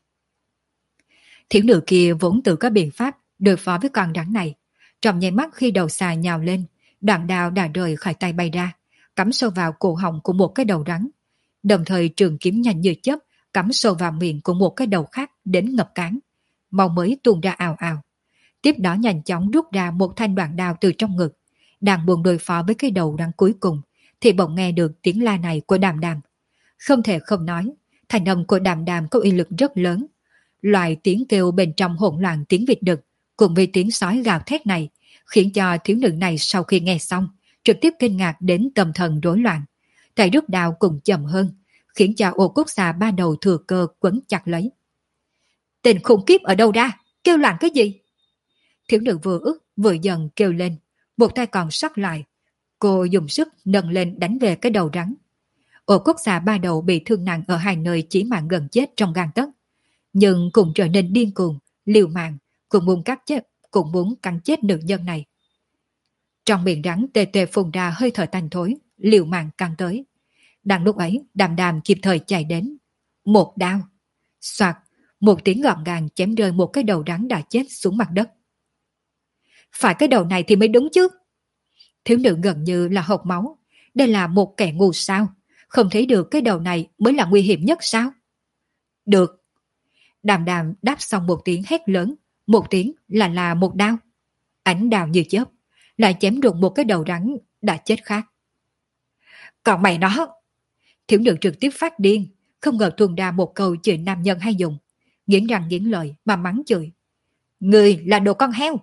Thiếu nữ kia vốn tự có biện pháp đối phó với con rắn này. Trong nháy mắt khi đầu xà nhào lên, đoạn đao đã rời khỏi tay bay ra, cắm sâu vào cổ họng của một cái đầu rắn. Đồng thời trường kiếm nhanh như chớp cắm sâu vào miệng của một cái đầu khác đến ngập cán. Máu mới tuôn ra ào ào. Tiếp đó nhanh chóng rút ra một thanh đoạn đao từ trong ngực. Đang buồn đối phó với cái đầu rắn cuối cùng, thì bỗng nghe được tiếng la này của Đàm Đàm. Không thể không nói, thanh âm của Đàm Đàm có uy lực rất lớn. Loại tiếng kêu bên trong hỗn loạn tiếng vịt đực cùng với tiếng sói gào thét này khiến cho thiếu nữ này sau khi nghe xong trực tiếp kinh ngạc đến tâm thần rối loạn. Tay rút đao cũng chậm hơn, khiến cho ô cốt xà ba đầu thừa cơ quấn chặt lấy. Tên khủng khiếp ở đâu ra? Kêu loạn cái gì? Thiếu nữ vừa ức vừa dần kêu lên, một tay còn sắt lại. Cô dùng sức nâng lên đánh về cái đầu rắn. Ô cốt xà ba đầu bị thương nặng ở hai nơi chí mạng gần chết trong gang tấc, nhưng cũng trở nên điên cuồng, liều mạng, cũng muốn cắt chết, cũng muốn cắn chết nữ nhân này. Trong miệng rắn tê tê phun ra hơi thở tanh thối, liều mạng cắn tới. Đang lúc ấy, Đàm Đàm kịp thời chạy đến. Một đao. Soạt, một tiếng gọn gàng chém rơi một cái đầu rắn đã chết xuống mặt đất. Phải cái đầu này thì mới đúng chứ. Thiếu nữ gần như là hộc máu. Đây là một kẻ ngu sao? Không thấy được cái đầu này mới là nguy hiểm nhất sao? Được. Đàm Đàm đáp xong một tiếng hét lớn, một tiếng là là một đao. Ánh đao như chớp, lại chém đụng một cái đầu rắn đã chết khác. Còn mày nó! Thiếu nữ trực tiếp phát điên, không ngờ tuôn ra một câu chửi nam nhân hay dùng, nghiến răng nghiến lợi mà mắng chửi. Người là đồ con heo!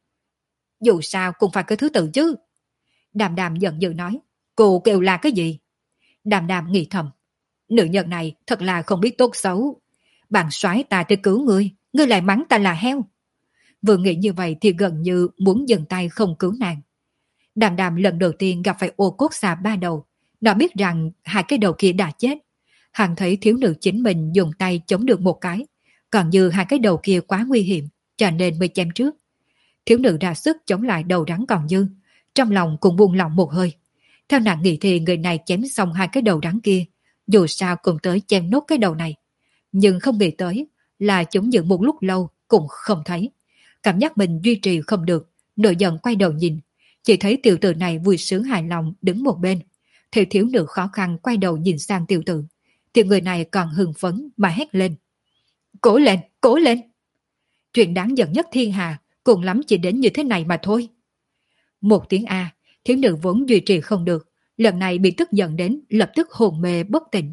Dù sao cũng phải có thứ tự chứ. Đàm Đàm giận dữ nói. Cô kêu là cái gì? Đàm Đàm nghĩ thầm. Nữ nhân này thật là không biết tốt xấu. Bạn soái ta tới cứu ngươi, ngươi lại mắng ta là heo. Vừa nghĩ như vậy thì gần như muốn dừng tay không cứu nàng. Đàm Đàm lần đầu tiên gặp phải ô cốt xà ba đầu. Nó biết rằng hai cái đầu kia đã chết. Hắn thấy thiếu nữ chính mình dùng tay chống được một cái, còn như hai cái đầu kia quá nguy hiểm, cho nên mới chém trước. Thiếu nữ ra sức chống lại đầu rắn còn dư, trong lòng cũng buông lỏng một hơi. Theo nàng nghĩ thì người này chém xong hai cái đầu rắn kia, dù sao cũng tới chém nốt cái đầu này. Nhưng không nghĩ tới là chúng giữ một lúc lâu cũng không thấy. Cảm giác mình duy trì không được, nổi giận quay đầu nhìn, chỉ thấy tiểu tử này vui sướng hài lòng đứng một bên. Thì thiếu nữ khó khăn quay đầu nhìn sang tiểu tử, thì người này còn hưng phấn mà hét lên. Cố lên, cố lên! Chuyện đáng giận nhất thiên hà, cùng lắm chỉ đến như thế này mà thôi. Một tiếng A, thiếu nữ vốn duy trì không được, lần này bị tức giận đến lập tức hồn mê bất tỉnh.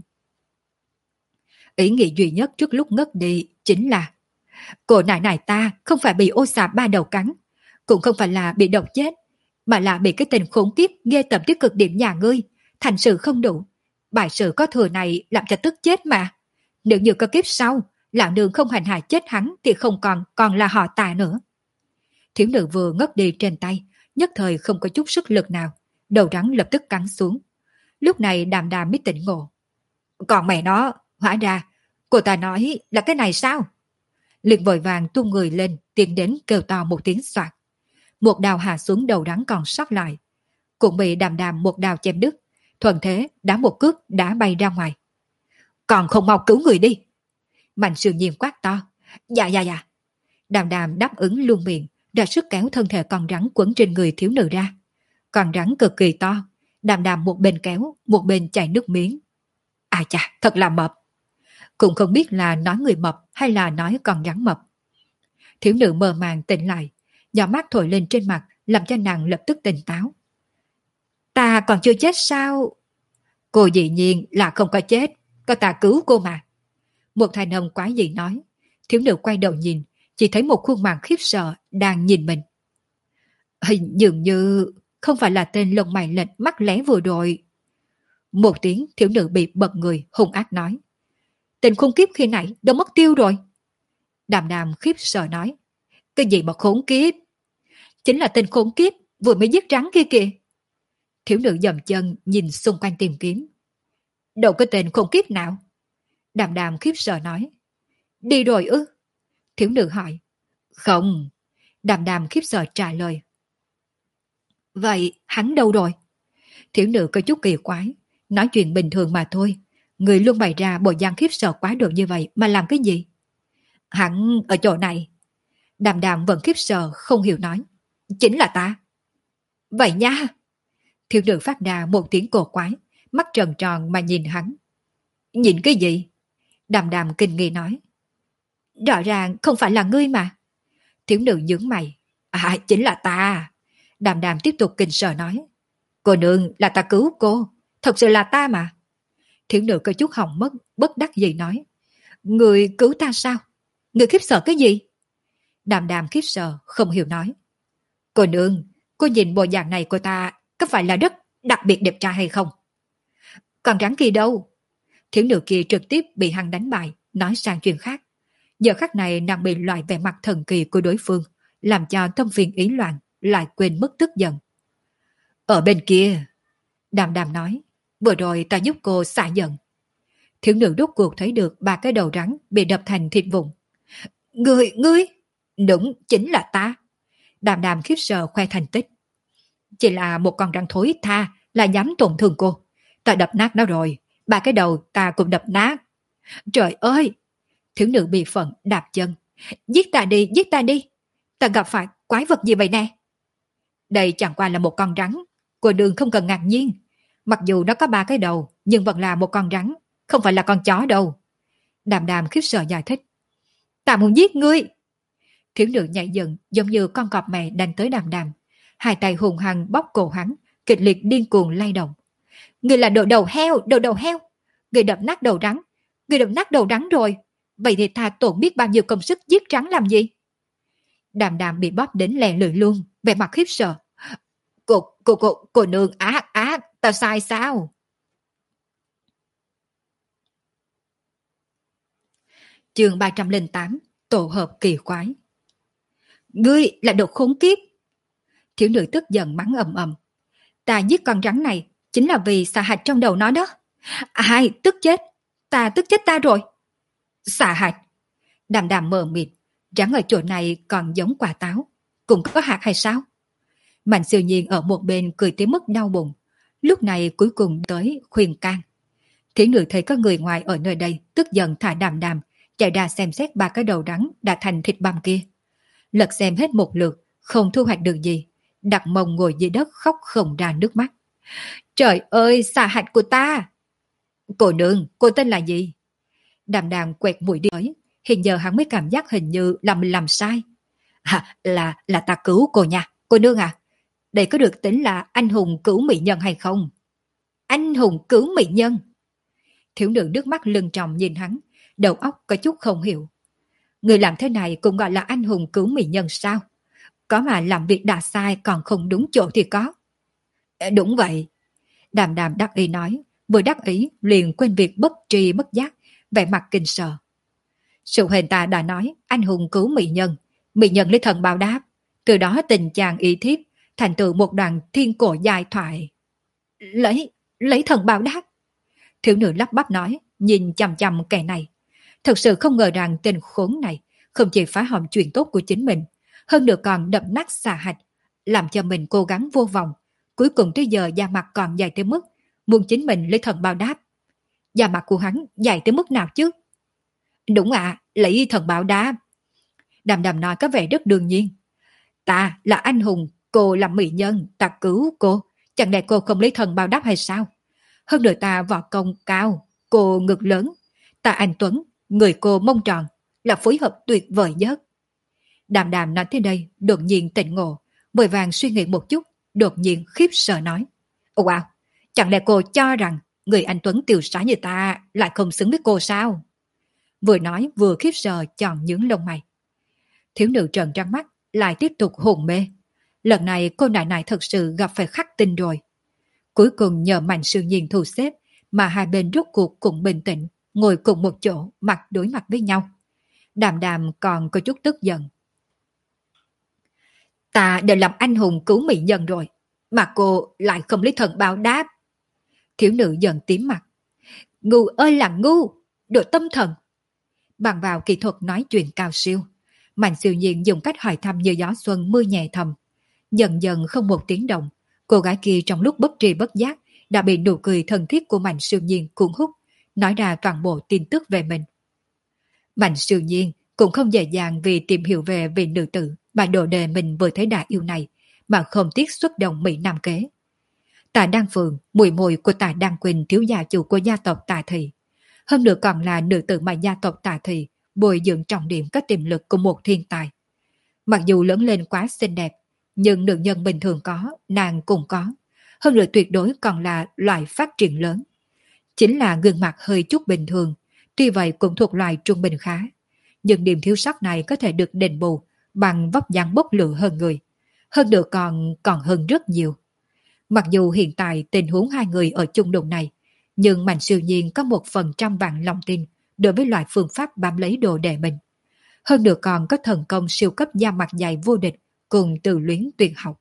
Ý nghĩ duy nhất trước lúc ngất đi chính là cô nại nại ta không phải bị ô xà ba đầu cắn, cũng không phải là bị độc chết, mà là bị cái tình khốn kiếp ghê tởm tới cực điểm nhà ngươi, thành sự không đủ. Bài sự có thừa này làm cho tức chết mà. Nếu như có kiếp sau, lão nương không hành hạ chết hắn thì không còn còn là họ Tà nữa. Thiếu nữ vừa ngất đi trên tay, nhất thời không có chút sức lực nào, đầu rắn lập tức cắn xuống. Lúc này Đàm Đàm mới tỉnh ngộ. Còn mẹ nó, hóa ra, cô ta nói là cái này sao? Liền vội vàng tung người lên, tiến đến kêu to một tiếng xoạt. Một đào hạ xuống đầu rắn còn sót lại. Cũng bị Đàm Đàm một đào chém đứt, thuận thế đá một cước đá bay ra ngoài. Còn không mau cứu người đi! Mạnh Sư Nhiên quát to. Dạ dạ dạ! Đàm Đàm đáp ứng luôn miệng, ra sức kéo thân thể con rắn quấn trên người thiếu nữ ra. Con rắn cực kỳ to, Đàm Đàm một bên kéo, một bên chảy nước miếng. À chà, thật là mập! Cũng không biết là nói người mập hay là nói con rắn mập. Thiếu nữ mơ màng tỉnh lại, gió mát thổi lên trên mặt, làm cho nàng lập tức tỉnh táo. Ta còn chưa chết sao? Cô dĩ nhiên là không có chết, có ta cứu cô mà. Một thanh âm quái dị nói. Thiếu nữ quay đầu nhìn, chỉ thấy một khuôn mặt khiếp sợ đang nhìn mình. Hình dường như không phải là tên lông mày lệch mắt lé vừa rồi. Một tiếng thiếu nữ bị bật người hung ác nói. Tên khốn kiếp khi nãy đã mất tiêu rồi. Đàm đàm khiếp sợ nói. Cái gì mà khốn kiếp? Chính là tên khốn kiếp vừa mới giết rắn kia kìa. Thiếu nữ dậm chân nhìn xung quanh tìm kiếm. Đâu có tên khốn kiếp nào? Đàm đàm khiếp sợ nói. Đi rồi ư? Thiếu nữ hỏi. Không. Đàm đàm khiếp sợ trả lời. Vậy hắn đâu rồi? Thiếu nữ có chút kỳ quái. Nói chuyện bình thường mà thôi. Người luôn bày ra bộ dạng khiếp sợ quá độ như vậy mà làm cái gì? Hắn ở chỗ này. Đàm đàm vẫn khiếp sợ không hiểu nói. Chính là ta. Vậy nha. Thiếu nữ phát ra một tiếng cổ quái. Mắt tròn tròn mà nhìn hắn. Nhìn cái gì? Đàm đàm kinh nghi nói. Rõ ràng không phải là ngươi mà. Thiếu nữ nhướng mày. À, chính là ta. Đàm đàm tiếp tục kinh sợ nói. Cô nương, là ta cứu cô. Thật sự là ta mà. Thiếu nữ có chút hỏng mất, bất đắc dĩ nói. Người cứu ta sao? Người khiếp sợ cái gì? Đàm đàm khiếp sợ, không hiểu nói. Cô nương, cô nhìn bộ dạng này của ta có phải là rất đặc biệt đẹp trai hay không? Còn rắn kia đâu? Thiếu nữ kia trực tiếp bị hắn đánh bại, nói sang chuyện khác. Giờ khắc này nàng bị loại vẻ mặt thần kỳ của đối phương, làm cho tâm phiền ý loạn, lại quên mất tức giận. Ở bên kia, đàm đàm nói, vừa rồi ta giúp cô xả giận. Thiếu nữ rốt cuộc thấy được ba cái đầu rắn bị đập thành thịt vụn. Ngươi, ngươi! Đúng, chính là ta. Đàm đàm khiếp sợ khoe thành tích. Chỉ là một con rắn thối tha là dám tổn thương cô. Ta đập nát nó rồi, ba cái đầu ta cũng đập nát. Trời ơi! Thiếu nữ bị phận đạp chân. Giết ta đi, giết ta đi. Ta gặp phải quái vật gì vậy nè? Đây chẳng qua là một con rắn. Cô đường không cần ngạc nhiên. Mặc dù nó có ba cái đầu, nhưng vẫn là một con rắn, không phải là con chó đâu. Đàm đàm khiếp sợ giải thích. Ta muốn giết ngươi. Thiếu nữ nhảy dựng giống như con cọp mẹ đánh tới đàm đàm. Hai tay hùng hăng bóp cổ hắn, kịch liệt điên cuồng lay động. Ngươi là đồ đầu heo, đồ đầu heo. Ngươi đập nát đầu rắn. Ngươi đập nát đầu rắn rồi. Vậy thì ta tổn biết bao nhiêu công sức giết rắn làm gì? Đàm đàm bị bóp đến lè lưỡi luôn, vẻ mặt khiếp sợ. Cô, cô, cô, cô nương ác, ác, ta sai sao? Chương ba trăm lẻ tám, tổ hợp kỳ quái. Ngươi là đồ khốn kiếp. Thiếu nữ tức giận mắng ầm ầm. Ta giết con rắn này chính là vì xà hạch trong đầu nó đó. Ai, tức chết. Ta tức chết ta rồi. Xà hạch. Đàm đàm mờ mịt. Rắn ở chỗ này còn giống quả táo. Cũng có hạt hay sao? Mạnh siêu nhiên ở một bên cười tới mức đau bụng. Lúc này cuối cùng tới khuyên can. Thiển nữ thấy có người ngoài ở nơi đây, tức giận thả đàm đàm, chạy ra xem xét ba cái đầu rắn đã thành thịt băm kia. Lật xem hết một lượt, không thu hoạch được gì. Đặt mông ngồi dưới đất khóc không ra nước mắt. Trời ơi, xà hạch của ta! Cô nương, cô tên là gì? Đàm đàm quẹt mũi đi tới. Hiện giờ hắn mới cảm giác hình như là mình làm sai. À, là, là ta cứu cô nha, cô nương à. Đây có được tính là anh hùng cứu mỹ nhân hay không? Anh hùng cứu mỹ nhân? Thiếu nữ nước mắt lưng tròng nhìn hắn, đầu óc có chút không hiểu. Người làm thế này cũng gọi là anh hùng cứu mỹ nhân sao? Có mà làm việc đã sai còn không đúng chỗ thì có. Đúng vậy. Đàm đàm đắc ý nói, vừa đắc ý liền quên việc bất tri bất giác, vẻ mặt kinh sợ. Sự hình ta đã nói anh hùng cứu mỹ nhân, mỹ nhân lấy thần báo đáp, từ đó tình chàng ý thiếp thành tựu một đoạn thiên cổ dài thoại. Lấy, lấy thần báo đáp. Thiếu nữ lắp bắp nói, nhìn chằm chằm kẻ này. Thật sự không ngờ rằng tên khốn này không chỉ phá hỏng chuyện tốt của chính mình, hơn nữa còn đập nát xà hạch, làm cho mình cố gắng vô vọng. Cuối cùng tới giờ da mặt còn dài tới mức muốn chính mình lấy thần báo đáp. Da mặt của hắn dài tới mức nào chứ? Đúng ạ, à, lấy thần báo đáp. Đàm đàm nói có vẻ rất đương nhiên. Ta là anh hùng, cô là mỹ nhân, ta cứu cô. Chẳng lẽ cô không lấy thần báo đáp hay sao? Hơn nữa ta võ công cao, cô ngực lớn. Ta anh Tuấn, người cô mông tròn, là phối hợp tuyệt vời nhất. Đàm đàm nói tới đây, đột nhiên tỉnh ngộ, vội vàng suy nghĩ một chút, đột nhiên khiếp sợ nói. Wow, chẳng lẽ cô cho rằng người anh Tuấn tiêu sái như ta lại không xứng với cô sao? Vừa nói vừa khiếp sợ chọn nhướng lông mày. Thiếu nữ trợn trắng mắt, lại tiếp tục hồn mê. Lần này cô nại nại thật sự gặp phải khắc tinh rồi. Cuối cùng nhờ Mạnh Siêu Nhiên thu xếp mà hai bên rốt cuộc cũng bình tĩnh, ngồi cùng một chỗ, mặt đối mặt với nhau. Đàm Đàm còn có chút tức giận. Ta đều làm anh hùng cứu mỹ nhân rồi, mà cô lại không lấy thần báo đáp. Thiếu nữ giận tím mặt. Ngu ơi là ngu, đồ tâm thần. Bằng vào kỹ thuật nói chuyện cao siêu, Mạnh Siêu Nhiên dùng cách hỏi thăm như gió xuân mưa nhẹ thầm. Dần dần không một tiếng động, cô gái kia trong lúc bất tri bất giác đã bị nụ cười thân thiết của Mạnh Siêu Nhiên cuốn hút, nói ra toàn bộ tin tức về mình. Mạnh Siêu Nhiên cũng không dễ dàng vì tìm hiểu về vị nữ tử mà đồ đề mình vừa thấy đã yêu này, mà không tiếc xuất động Mỹ Nam kế. Tạ Đăng Phượng, muội muội của Tạ Đăng Quỳnh, thiếu gia chủ của gia tộc Tạ Thị. Hơn nữa còn là nữ tử mà gia tộc Tạ Thị bồi dưỡng trọng điểm các tiềm lực của một thiên tài. Mặc dù lớn lên quá xinh đẹp, nhưng nữ nhân bình thường có, nàng cũng có. Hơn nữa tuyệt đối còn là loại phát triển lớn. Chính là gương mặt hơi chút bình thường, tuy vậy cũng thuộc loại trung bình khá. Nhưng điểm thiếu sót này có thể được đền bù bằng vóc dáng bốc lửa hơn người. Hơn nữa còn còn hơn rất nhiều. Mặc dù hiện tại tình huống hai người ở chung đụng này, nhưng Mạnh Siêu Nhiên có một phần trăm vạn lòng tin đối với loại phương pháp bám lấy đồ đệ mình. Hơn nữa còn có thần công siêu cấp da mặt dày vô địch cùng từ luyến tuyệt học.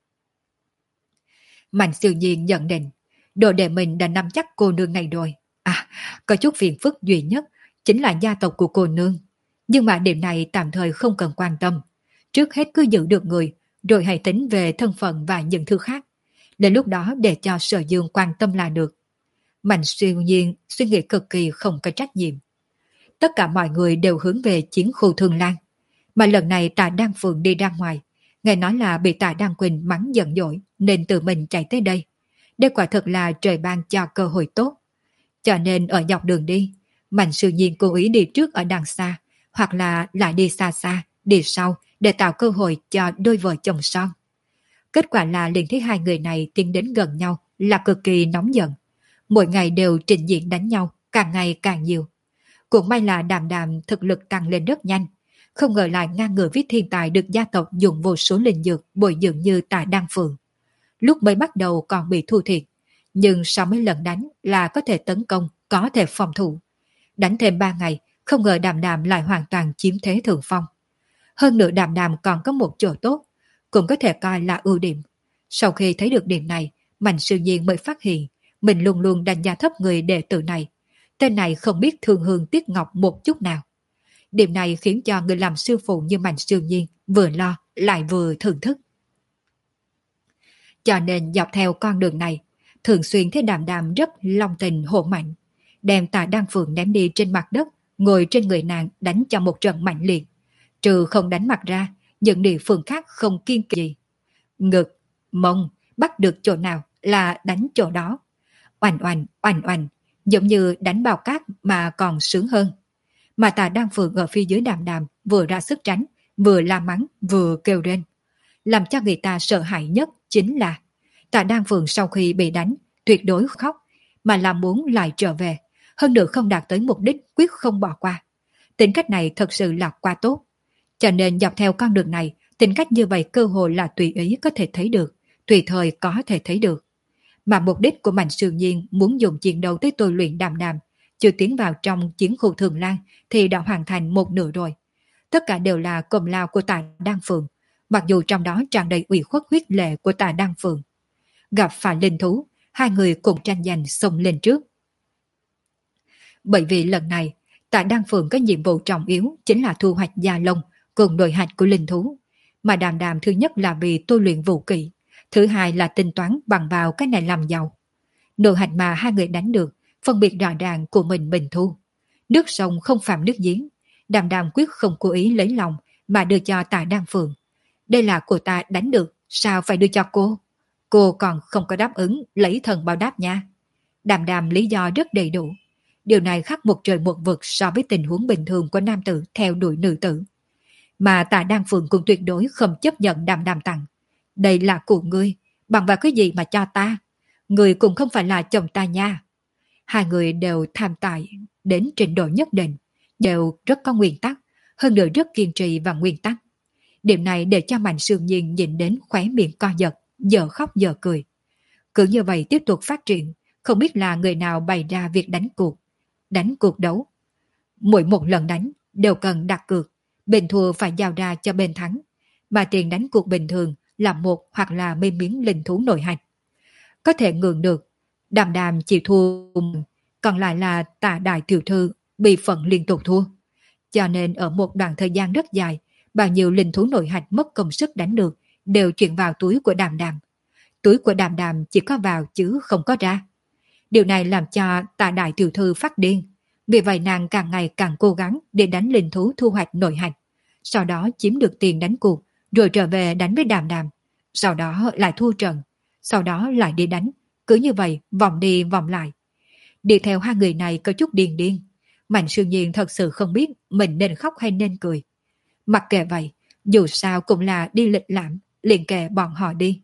Mạnh Siêu Nhiên nhận định, đồ đệ mình đã nắm chắc cô nương này rồi. À, có chút phiền phức duy nhất chính là gia tộc của cô nương. Nhưng mà điểm này tạm thời không cần quan tâm. Trước hết cứ giữ được người, rồi hãy tính về thân phận và những thứ khác. Đến lúc đó để cho Sở Dương quan tâm là được. Mạnh Siêu Nhiên suy nghĩ cực kỳ không có trách nhiệm. Tất cả mọi người đều hướng về chiến khu Thương Lan. Mà lần này Tạ Đăng Phượng đi ra ngoài, nghe nói là bị Tạ Đăng Quỳnh mắng giận dỗi nên tự mình chạy tới đây. Đây quả thật là trời ban cho cơ hội tốt. Cho nên ở dọc đường đi, Mạnh Siêu Nhiên cố ý đi trước ở đằng xa, hoặc là lại đi xa xa, đi sau để tạo cơ hội cho đôi vợ chồng son. Kết quả là liền thấy hai người này tiến đến gần nhau là cực kỳ nóng giận. Mỗi ngày đều trình diễn đánh nhau, càng ngày càng nhiều. Cũng may là Đàm Đàm thực lực tăng lên rất nhanh. Không ngờ lại ngang ngửa với thiên tài được gia tộc dùng vô số linh dược bồi dưỡng như Tạ Đăng Phượng. Lúc mới bắt đầu còn bị thua thiệt, nhưng sau mấy lần đánh là có thể tấn công, có thể phòng thủ. Đánh thêm ba ngày, không ngờ Đàm Đàm lại hoàn toàn chiếm thế thượng phong. Hơn nữa Đàm Đàm còn có một chỗ tốt, cũng có thể coi là ưu điểm. Sau khi thấy được điểm này, Mạnh Siêu Nhiên mới phát hiện mình luôn luôn đánh giá thấp người đệ tử này. Tên này không biết thương hương tiếc ngọc một chút nào. Điểm này khiến cho người làm sư phụ như Mạnh Siêu Nhiên vừa lo lại vừa thưởng thức. Cho nên dọc theo con đường này, thường xuyên thấy Đàm Đàm rất long tình hộ mạnh, đem Tạ Đăng Phượng ném đi trên mặt đất, ngồi trên người nàng đánh cho một trận mạnh liệt. Trừ không đánh mặt ra, những địa phương khác không kiên kỵ gì. Ngực, mông, bắt được chỗ nào là đánh chỗ đó. Oành oành, oành oành, giống như đánh bao cát mà còn sướng hơn. Mà Tạ Đăng Phượng ở phía dưới Đàm Đàm vừa ra sức tránh, vừa la mắng, vừa kêu lên. Làm cho người ta sợ hãi nhất chính là Tạ Đăng Phượng sau khi bị đánh tuyệt đối khóc, mà là muốn lại trở về, hơn nữa không đạt tới mục đích quyết không bỏ qua. Tính cách này thật sự là quá tốt. Cho nên dọc theo con đường này, tính cách như vậy cơ hội là tùy ý có thể thấy được, tùy thời có thể thấy được. Mà mục đích của Mạnh Siêu Nhiên muốn dùng chiến đấu tới tôi luyện Đàm Đàm, chưa tiến vào trong chiến khu Thường Lan thì đã hoàn thành một nửa rồi. Tất cả đều là công lao của Tạ Đăng Phượng, mặc dù trong đó tràn đầy ủy khuất huyết lệ của Tạ Đăng Phượng. Gặp phải linh thú, hai người cùng tranh giành xông lên trước. Bởi vì lần này, Tạ Đăng Phượng có nhiệm vụ trọng yếu chính là thu hoạch da lông cùng nội hạch của linh thú. Mà Đàm Đàm thứ nhất là vì tôi luyện vũ kỹ, thứ hai là tính toán bằng vào cái này làm giàu. Nội hạch mà hai người đánh được, phân biệt rõ ràng của mình mình thu. Nước sông không phạm nước giếng, Đàm Đàm quyết không cố ý lấy lòng mà đưa cho Tạ Đăng Phượng. Đây là của ta đánh được, sao phải đưa cho cô? Cô còn không có đáp ứng lấy thần báo đáp nha. Đàm Đàm lý do rất đầy đủ. Điều này khác một trời một vực so với tình huống bình thường của nam tử theo đuổi nữ tử. Mà Tạ Đăng Phượng cũng tuyệt đối không chấp nhận Đàm Đàm tặng. Đây là của ngươi, bằng vào cái gì mà cho ta? Người cũng không phải là chồng ta nha. Hai người đều tham tài đến trình độ nhất định, đều rất có nguyên tắc, hơn nữa rất kiên trì và nguyên tắc. Điều này để cho Mạnh Sương Nhiên nhìn đến khóe miệng co giật, giờ khóc giờ cười. Cứ như vậy tiếp tục phát triển, không biết là người nào bày ra việc đánh cuộc. Đánh cuộc đấu. Mỗi một lần đánh đều cần đặt cược, bên thua phải giao ra cho bên thắng. Mà tiền đánh cuộc bình thường là một hoặc là mấy miếng linh thú nội hành. Có thể ngường được, Đàm Đàm chỉ thua, còn lại là Tạ đại tiểu thư bị phận liên tục thua. Cho nên ở một đoạn thời gian rất dài, bao nhiêu linh thú nội hạch mất công sức đánh được đều chuyển vào túi của Đàm Đàm. Túi của Đàm Đàm chỉ có vào chứ không có ra. Điều này làm cho Tạ đại tiểu thư phát điên. Vì vậy nàng càng ngày càng cố gắng để đánh linh thú thu hoạch nội hạch. Sau đó chiếm được tiền đánh cuộc, rồi trở về đánh với Đàm Đàm. Sau đó lại thua trận. Sau đó lại đi đánh. Cứ như vậy vòng đi vòng lại. Đi theo hai người này có chút điên điên. Mạnh Sương Nhiên thật sự không biết mình nên khóc hay nên cười. Mặc kệ vậy, dù sao cũng là đi lịch lãm, liền kệ bọn họ đi.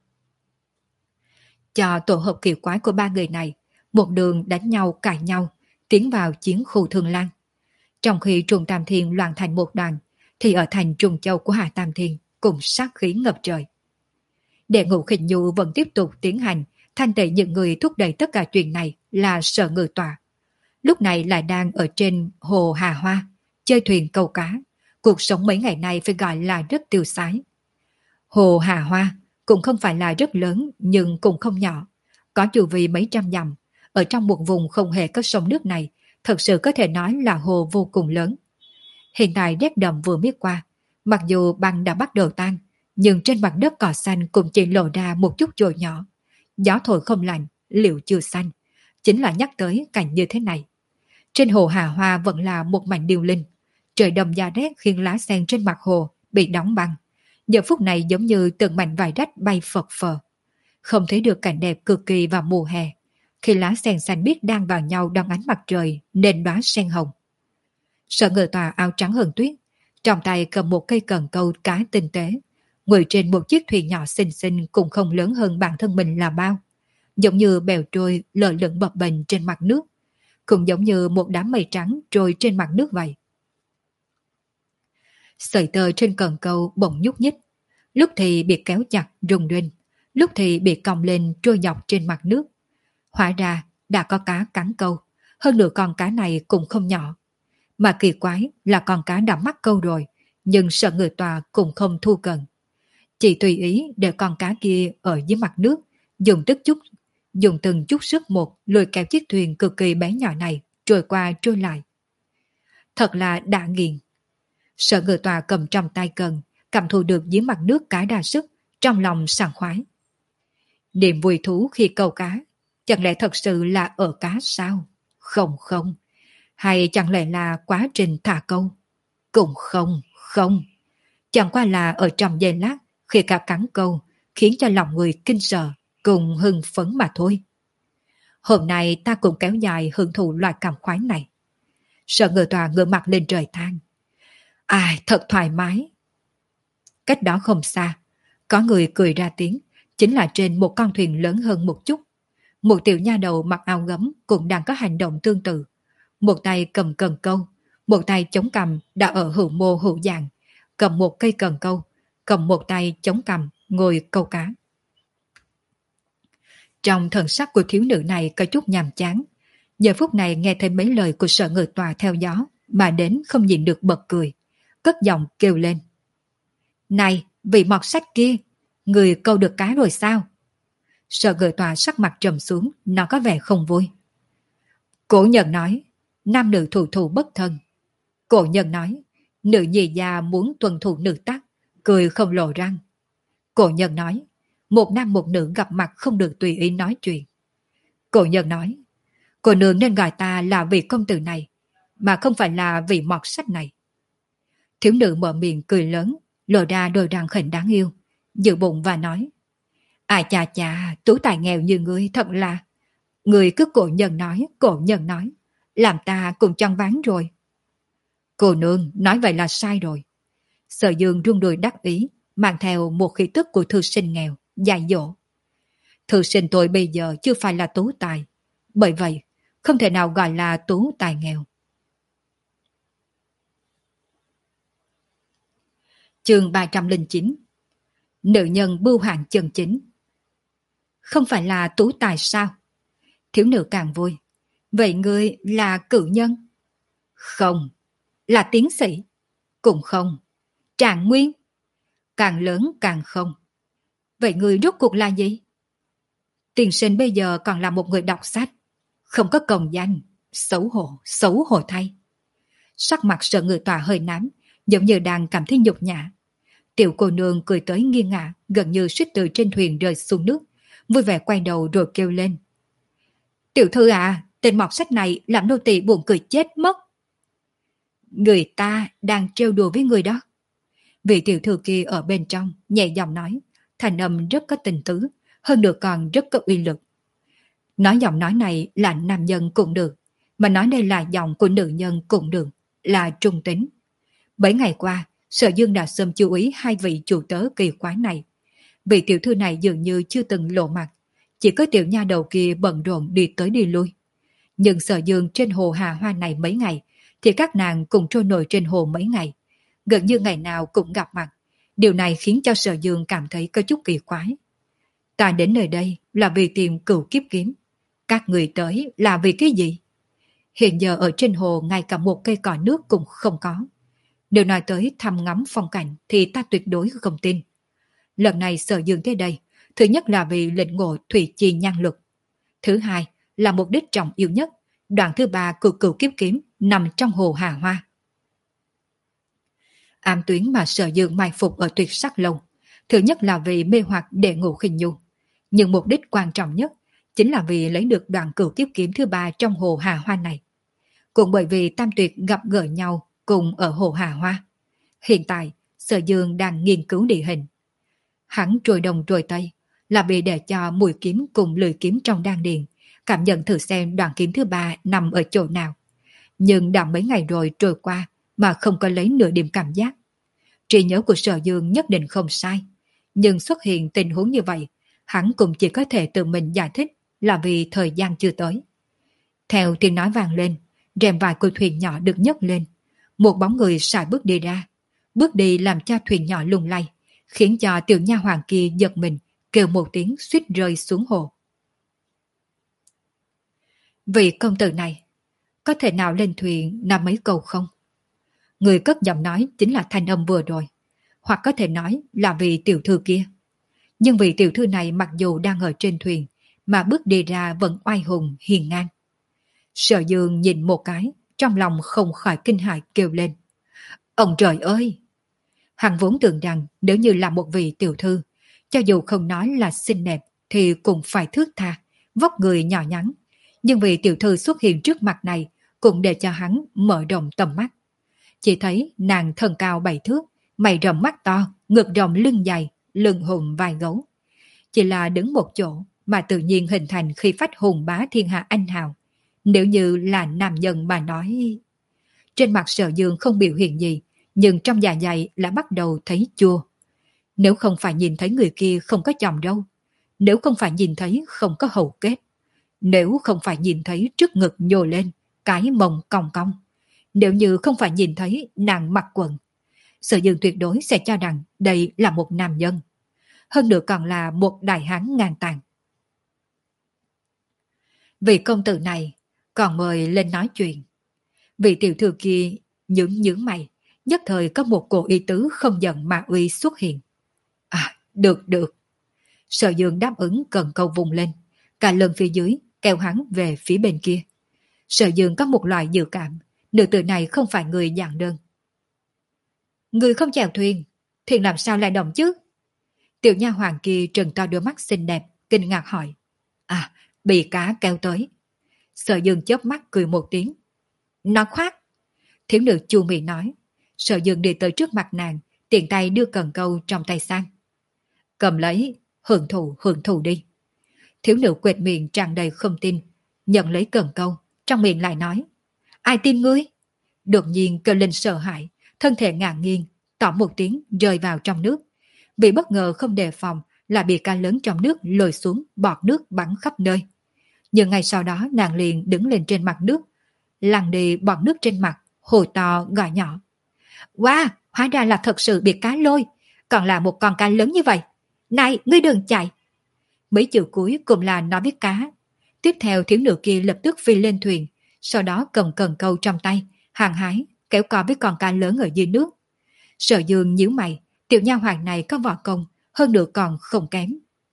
Cho tổ hợp kỳ quái của ba người này, một đường đánh nhau cãi nhau, tiến vào chiến khu Thương Lan. Trong khi Trùng Tam Thiên loạn thành một đoàn, thì ở thành Trùng Châu của Hà Tam Thiên cũng sát khí ngập trời. Đệ ngũ Khinh Nhu vẫn tiếp tục tiến hành, thanh tẩy những người thúc đẩy tất cả chuyện này là Sở Ngự Tọa. Lúc này lại đang ở trên hồ Hà Hoa, chơi thuyền câu cá. Cuộc sống mấy ngày nay phải gọi là rất tiêu sái. Hồ Hà Hoa cũng không phải là rất lớn nhưng cũng không nhỏ. Có chu vi mấy trăm dặm. Ở trong một vùng không hề có sông nước này, thật sự có thể nói là hồ vô cùng lớn. Hiện tại rét đậm vừa miết qua, mặc dù băng đã bắt đầu tan, nhưng trên mặt đất cỏ xanh cũng chỉ lộ ra một chút chồi nhỏ. Gió thổi không lạnh, liệu chưa xanh. Chính là nhắc tới cảnh như thế này. Trên hồ Hà Hoa vẫn là một mảnh điêu linh. Trời đông da rét khiến lá sen trên mặt hồ bị đóng băng. Giờ phút này giống như từng mảnh vải rách bay phật phờ. Không thấy được cảnh đẹp cực kỳ vào mùa hè. Khi lá sen xanh biếc đang vào nhau đón ánh mặt trời nên đóa sen hồng. Sở Ngự Tọa áo trắng hơn tuyết, trong tay cầm một cây cần câu cá tinh tế. Ngồi trên một chiếc thuyền nhỏ xinh xinh cũng không lớn hơn bản thân mình là bao. Giống như bèo trôi lờ lửng bập bềnh trên mặt nước. Cũng giống như một đám mây trắng trôi trên mặt nước vậy. Sợi tơ trên cần câu bỗng nhúc nhích, lúc thì bị kéo chặt rung rinh, lúc thì bị cong lên trôi dọc trên mặt nước. Hóa ra đã có cá cắn câu, hơn nữa con cá này cũng không nhỏ. Mà kỳ quái là con cá đã mắc câu rồi, nhưng Sở Ngự Tọa cũng không thu cần. Chỉ tùy ý để con cá kia ở dưới mặt nước, dùng tức chút, dùng từng chút sức một lôi kéo chiếc thuyền cực kỳ bé nhỏ này trôi qua trôi lại. Thật là đã nghiền. Sở Ngự Tọa cầm trong tay cần, cảm thụ được dưới mặt nước cá đa sức, trong lòng sảng khoái. Niềm vui thú khi câu cá, chẳng lẽ thật sự là ở cá sao? Không không. Hay chẳng lẽ là quá trình thả câu? Cũng không, không. Chẳng qua là ở trong giây lát, khi cá cắn câu, khiến cho lòng người kinh sợ, cùng hưng phấn mà thôi. Hôm nay ta cũng kéo dài hưởng thụ loại cảm khoái này. Sở Ngự Tọa ngửa mặt lên trời than. Ai, thật thoải mái. Cách đó không xa, có người cười ra tiếng, chính là trên một con thuyền lớn hơn một chút. Một tiểu nha đầu mặc áo gấm cũng đang có hành động tương tự. Một tay cầm cần câu, một tay chống cằm đã ở hữu mô hữu dạng, cầm một cây cần câu, cầm một tay chống cằm ngồi câu cá. Trong thần sắc của thiếu nữ này có chút nhàm chán. Giờ phút này nghe thấy mấy lời của Sở Ngự Tọa theo gió mà đến không nhịn được bật cười, cất giọng kêu lên. Này, vị mọt sách kia, người câu được cá rồi sao? Sở Ngự Tọa sắc mặt trầm xuống, nó có vẻ không vui. Cổ nhân nói, nam nữ thủ thù bất thân. Cổ nhân nói, nữ nhì già muốn tuân thủ nữ tắc, cười không lộ răng. Cổ nhân nói, một nam một nữ gặp mặt không được tùy ý nói chuyện. Cổ nhân nói, cô nương nên gọi ta là vị công tử này, mà không phải là vị mọt sách này. Thiếu nữ mở miệng cười lớn, lộ ra đôi răng khỉnh đáng yêu, giữ bụng và nói, ai chà chà, tú tài nghèo như ngươi thật là... Người cứ cổ nhân nói, cổ nhân nói, làm ta cũng choáng váng rồi. Cô nương nói vậy là sai rồi. Sở Dương rung đùi đắc ý, mang theo một khí tức của thư sinh nghèo, dạy dỗ. Thư sinh tôi bây giờ chưa phải là tú tài, bởi vậy không thể nào gọi là tú tài nghèo. Chương ba trăm lẻ chín. Nữ nhân bưu hạng chân chính. Không phải là tú tài sao? Thiếu nữ càng vui. Vậy ngươi là cử nhân? Không. Là tiến sĩ? Cũng không. Trạng nguyên? Càng lớn càng không. Vậy ngươi rốt cuộc là gì? Tiền sinh bây giờ còn là một người đọc sách. Không có công danh. Xấu hổ, xấu hổ thay. Sắc mặt sợ người tòa hơi nám, giống như đang cảm thấy nhục nhã. Tiểu cô nương cười tới nghiêng ngả, gần như suýt từ trên thuyền rơi xuống nước, vui vẻ quay đầu rồi kêu lên. Tiểu thư à, tên mọt sách này làm nô tỳ buồn cười chết mất. Người ta đang trêu đùa với người đó. Vị tiểu thư kia ở bên trong, nhẹ giọng nói, thành âm rất có tình tứ, hơn nữa còn rất có uy lực. Nói giọng nói này là nam nhân cũng được, mà nói đây là giọng của nữ nhân cũng được, là trung tính. Bảy ngày qua, Sở Dương đã sớm chú ý hai vị chủ tớ kỳ quái này. Vị tiểu thư này dường như chưa từng lộ mặt, chỉ có tiểu nha đầu kia bận rộn đi tới đi lui. Nhưng Sở Dương trên hồ Hà Hoa này mấy ngày, thì các nàng cùng trôi nổi trên hồ mấy ngày. Gần như ngày nào cũng gặp mặt. Điều này khiến cho Sở Dương cảm thấy có chút kỳ quái. Ta đến nơi đây là vì tìm cửu kiếp kiếm. Các người tới là vì cái gì? Hiện giờ ở trên hồ ngay cả một cây cỏ nước cũng không có. Nếu nói tới thăm ngắm phong cảnh thì ta tuyệt đối không tin. Lần này Sở Dương tới đây, thứ nhất là vì lĩnh ngộ thủy chi nhan lực. Thứ hai là mục đích trọng yếu nhất, đoạn thứ ba của cửu kiếp kiếm nằm trong hồ Hà Hoa. Ám tuyến mà Sở Dương mai phục ở Tuyệt Sắc Lâu, thứ nhất là vì mê hoặc để ngủ khinh nhu. Nhưng mục đích quan trọng nhất chính là vì lấy được đoạn cửu kiếp kiếm thứ ba trong hồ Hà Hoa này. Cũng bởi vì Tam Tuyệt gặp gỡ nhau cùng ở hồ Hà Hoa. Hiện tại, Sở Dương đang nghiên cứu địa hình. Hắn trôi đông trôi tây là vì để cho mũi kiếm cùng lưỡi kiếm trong đan điền cảm nhận thử xem đoạn kiếm thứ ba nằm ở chỗ nào. Nhưng đã mấy ngày rồi trôi qua mà không có lấy nửa điểm cảm giác. Trí nhớ của Sở Dương nhất định không sai. Nhưng xuất hiện tình huống như vậy, hắn cũng chỉ có thể tự mình giải thích là vì thời gian chưa tới. Theo tiếng nói vang lên, rèm vải của thuyền nhỏ được nhấc lên. Một bóng người sải bước đi ra. Bước đi làm cho thuyền nhỏ lung lay, khiến cho tiểu nha hoàng kia giật mình, kêu một tiếng suýt rơi xuống hồ. Vị công tử này, có thể nào lên thuyền nói mấy câu không? Người cất giọng nói chính là thanh âm vừa rồi, hoặc có thể nói là vị tiểu thư kia. Nhưng vị tiểu thư này mặc dù đang ở trên thuyền, mà bước đi ra vẫn oai hùng, hiền ngang. Sở Dương nhìn một cái, trong lòng không khỏi kinh hãi kêu lên. Ông trời ơi! Hắn vốn tưởng rằng nếu như là một vị tiểu thư, cho dù không nói là xinh đẹp thì cũng phải thước tha, vóc người nhỏ nhắn. Nhưng vị tiểu thư xuất hiện trước mặt này cũng để cho hắn mở rộng tầm mắt. Chỉ thấy nàng thân cao bảy thước, mày rậm mắt to, ngực rộng lưng dài, lưng hùng vai gấu. Chỉ là đứng một chỗ mà tự nhiên hình thành khí phách hùng bá thiên hạ anh hào. Nếu như là nam nhân mà nói... Trên mặt Sở Dương không biểu hiện gì, nhưng trong dạ dày đã bắt đầu thấy chua. Nếu không phải nhìn thấy người kia không có chòm râu, nếu không phải nhìn thấy không có hầu kết, nếu không phải nhìn thấy trước ngực nhô lên, cái mông cong cong, nếu như không phải nhìn thấy nàng mặc quần, Sở Dương tuyệt đối sẽ cho rằng đây là một nam nhân. Hơn nữa còn là một đại hán ngang tàn. Vị công tử này còn mời lên nói chuyện. Vị tiểu thư kia nhướng nhướng mày, nhất thời có một cổ ý tứ không giận mà uy xuất hiện. À, được được. Sở Dương đáp ứng cần câu vùng lên, cả lần phía dưới kéo hắn về phía bên kia. Sở Dương có một loại dự cảm, nữ tử này không phải người giản đơn. Người không chèo thuyền, thuyền làm sao lại động chứ? Tiểu nha hoàng kia trừng to đôi mắt xinh đẹp, kinh ngạc hỏi. À, bị cá kéo tới. Sở Dương chớp mắt cười một tiếng. Nó khoát. Thiếu nữ chu mị nói. Sở Dương đi tới trước mặt nàng, tiện tay đưa cần câu trong tay sang. Cầm lấy, hưởng thụ hưởng thụ đi. Thiếu nữ quệt miệng tràn đầy không tin, nhận lấy cần câu, trong miệng lại nói. Ai tin ngươi? Đột nhiên kêu lên sợ hãi, thân thể ngả nghiêng, tỏ một tiếng rơi vào trong nước. Vì bất ngờ không đề phòng là bị cá lớn trong nước lôi xuống, bọt nước bắn khắp nơi. Nhưng ngay sau đó nàng liền đứng lên trên mặt nước, lăn đi bọt nước trên mặt, hồ to gọi nhỏ. Wow, Hóa ra là thật sự bị cá lôi, còn là một con cá lớn như vậy. Này, ngươi đừng chạy. Mấy chữ cuối cùng là nói với cá. Tiếp theo thiếu nữ kia lập tức phi lên thuyền, sau đó cầm cần câu trong tay, hàng hái, kéo co với con cá lớn ở dưới nước. Sở Dương nhíu mày, tiểu nha hoàn này có võ công, hơn nữa còn không kém.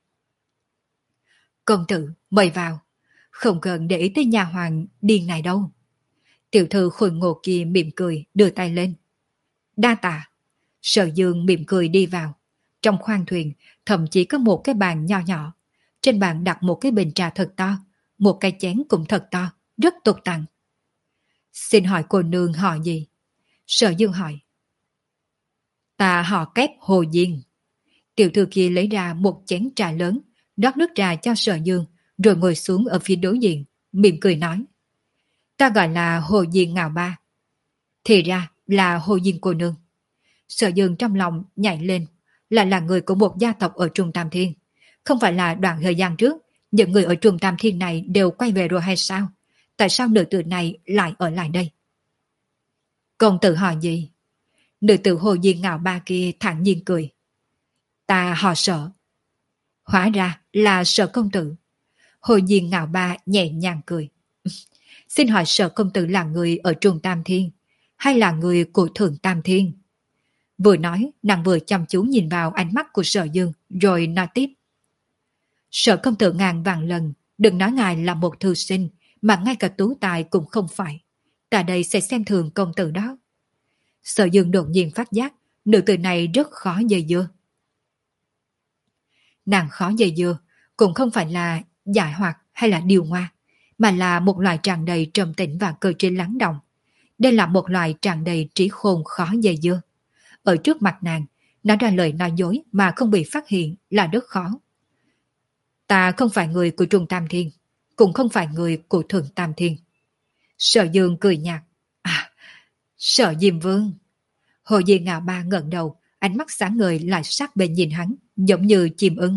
Công tử, mời vào. Không cần để ý tới nha hoàn điên này đâu. Tiểu thư khôi ngộ kia mỉm cười, đưa tay lên. Đa tạ. Sở Dương mỉm cười đi vào. Trong khoang thuyền, thậm chí có một cái bàn nho nhỏ. Trên bàn đặt một cái bình trà thật to, một cái chén cũng thật to, rất tục tặng. Xin hỏi cô nương họ gì? Sở Dương hỏi. Ta họ Kép Hồ Diên. Tiểu thư kia lấy ra một chén trà lớn, rót nước trà cho Sở Dương, rồi ngồi xuống ở phía đối diện, mỉm cười nói. Ta gọi là Hồ Diên Ngạo Ba. Thì ra là Hồ Diên cô nương. Sở Dương trong lòng nhảy lên, lại là người của một gia tộc ở Trung Tam Thiên. Không phải là đoạn thời gian trước, những người ở Trung Tam Thiên này đều quay về rồi hay sao? Tại sao nữ tử này lại ở lại đây? Công tử hỏi gì? Nữ tử Hồ Diên Ngạo Ba kia thản nhiên cười. Ta họ Sở. Hóa ra là Sở công tử. Hồ Diên Ngạo Ba nhẹ nhàng cười. Xin hỏi Sở công tử là người ở Trung Tam Thiên, hay là người của Thượng Tam Thiên? Vừa nói, nàng vừa chăm chú nhìn vào ánh mắt của Sở Dương, rồi nói tiếp. Sở công tử ngàn vạn lần, đừng nói ngài là một thư sinh, mà ngay cả tú tài cũng không phải. Ta đây sẽ xem thường công tử đó. Sở Dương đột nhiên phát giác, nữ tử này rất khó dây dưa. Nàng khó dây dưa, cũng không phải là giải hoạt hay là điều ngoa, mà là một loài tràn đầy trầm tĩnh và cơ trí lắng động. Đây là một loài tràn đầy trí khôn khó dây dưa. Ở trước mặt nàng, nói ra lời nói dối mà không bị phát hiện là rất khó. Ta không phải người của Trung Tam Thiên, cũng không phải người của Thượng Tam Thiên. Sở Dương cười nhạt. À, Sở Diêm Vương. Hồ Diên Ngạo Ba ngẩng đầu, ánh mắt sáng ngời lại sát bên nhìn hắn, giống như chim ưng.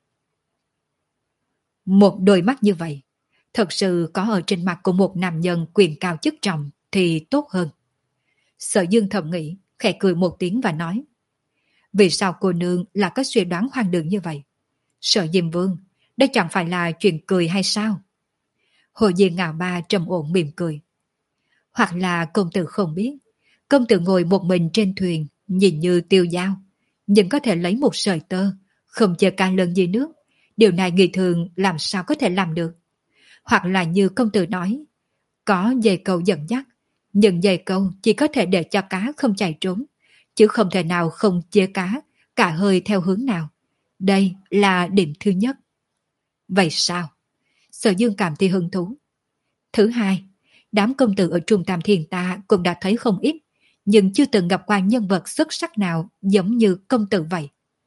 Một đôi mắt như vậy, thật sự có ở trên mặt của một nam nhân quyền cao chức trọng thì tốt hơn. Sở Dương thầm nghĩ, khẽ cười một tiếng và nói. Vì sao cô nương là có suy đoán hoang đường như vậy? Sở Diêm Vương, đây chẳng phải là chuyện cười hay sao? Hồ Diên Ngạo Ba trầm ổn mỉm cười. Hoặc là công tử không biết, công tử ngồi một mình trên thuyền, nhìn như tiêu dao, nhưng có thể lấy một sợi tơ, không chờ can lân dưới nước. Điều này người thường làm sao có thể làm được? Hoặc là như công tử nói, có dây câu dẫn dắt, nhưng dây câu chỉ có thể để cho cá không chạy trốn, chứ không thể nào không chế cá, cả hơi theo hướng nào. Đây là điểm thứ nhất. Vậy sao? Sở Dương cảm thấy hứng thú. Thứ hai, đám công tử ở Trung Tam Thiên ta cũng đã thấy không ít, nhưng chưa từng gặp qua nhân vật xuất sắc nào giống như công tử vậy.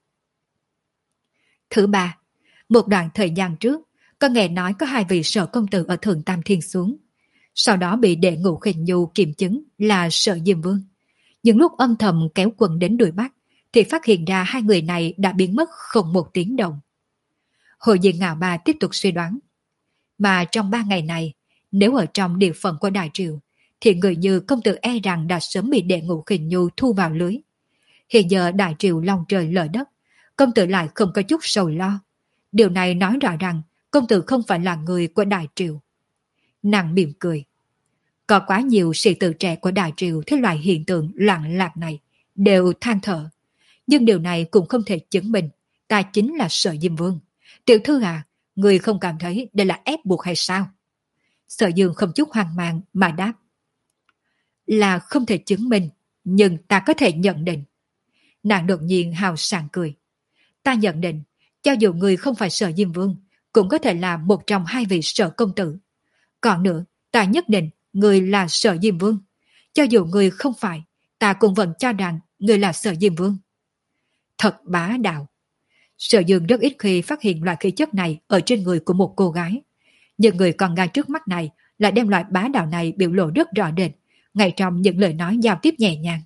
Thứ ba, một đoạn thời gian trước, có nghe nói có hai vị Sở công tử ở Thượng Tam Thiên xuống. Sau đó bị đệ ngũ khinh nhu kiểm chứng là Sở Diêm Vương. Nhưng lúc âm thầm kéo quân đến đuổi bắt, thì phát hiện ra hai người này đã biến mất không một tiếng động. Hồ Diên Ngạo Ba tiếp tục suy đoán. Mà trong ba ngày này, nếu ở trong địa phận của Đại Triều, thì người như công tử e rằng đã sớm bị đệ ngũ khinh nhu thu vào lưới. Hiện giờ Đại Triều long trời lở đất, công tử lại không có chút sầu lo. Điều này nói rõ rằng công tử không phải là người của Đại Triều. Nàng mỉm cười. Có quá nhiều sĩ tử trẻ của Đại Triều thế loại hiện tượng loạn lạc này đều than thở. Nhưng điều này cũng không thể chứng minh ta chính là Sở Diêm Vương. Tiểu thư à, người không cảm thấy đây là ép buộc hay sao? Sở Dương không chút hoang mang mà đáp. Là không thể chứng minh, nhưng ta có thể nhận định. Nàng đột nhiên hào sảng cười. Ta nhận định, cho dù người không phải Sở Diêm Vương, cũng có thể là một trong hai vị Sở công tử. Còn nữa, ta nhất định người là Sở Diêm Vương. Cho dù người không phải, ta cũng vẫn cho rằng người là Sở Diêm Vương. Thật bá đạo. Sở Dương rất ít khi phát hiện loại khí chất này ở trên người của một cô gái. Nhưng người con gái trước mắt này lại đem loại bá đạo này biểu lộ rất rõ rệt, ngay trong những lời nói giao tiếp nhẹ nhàng.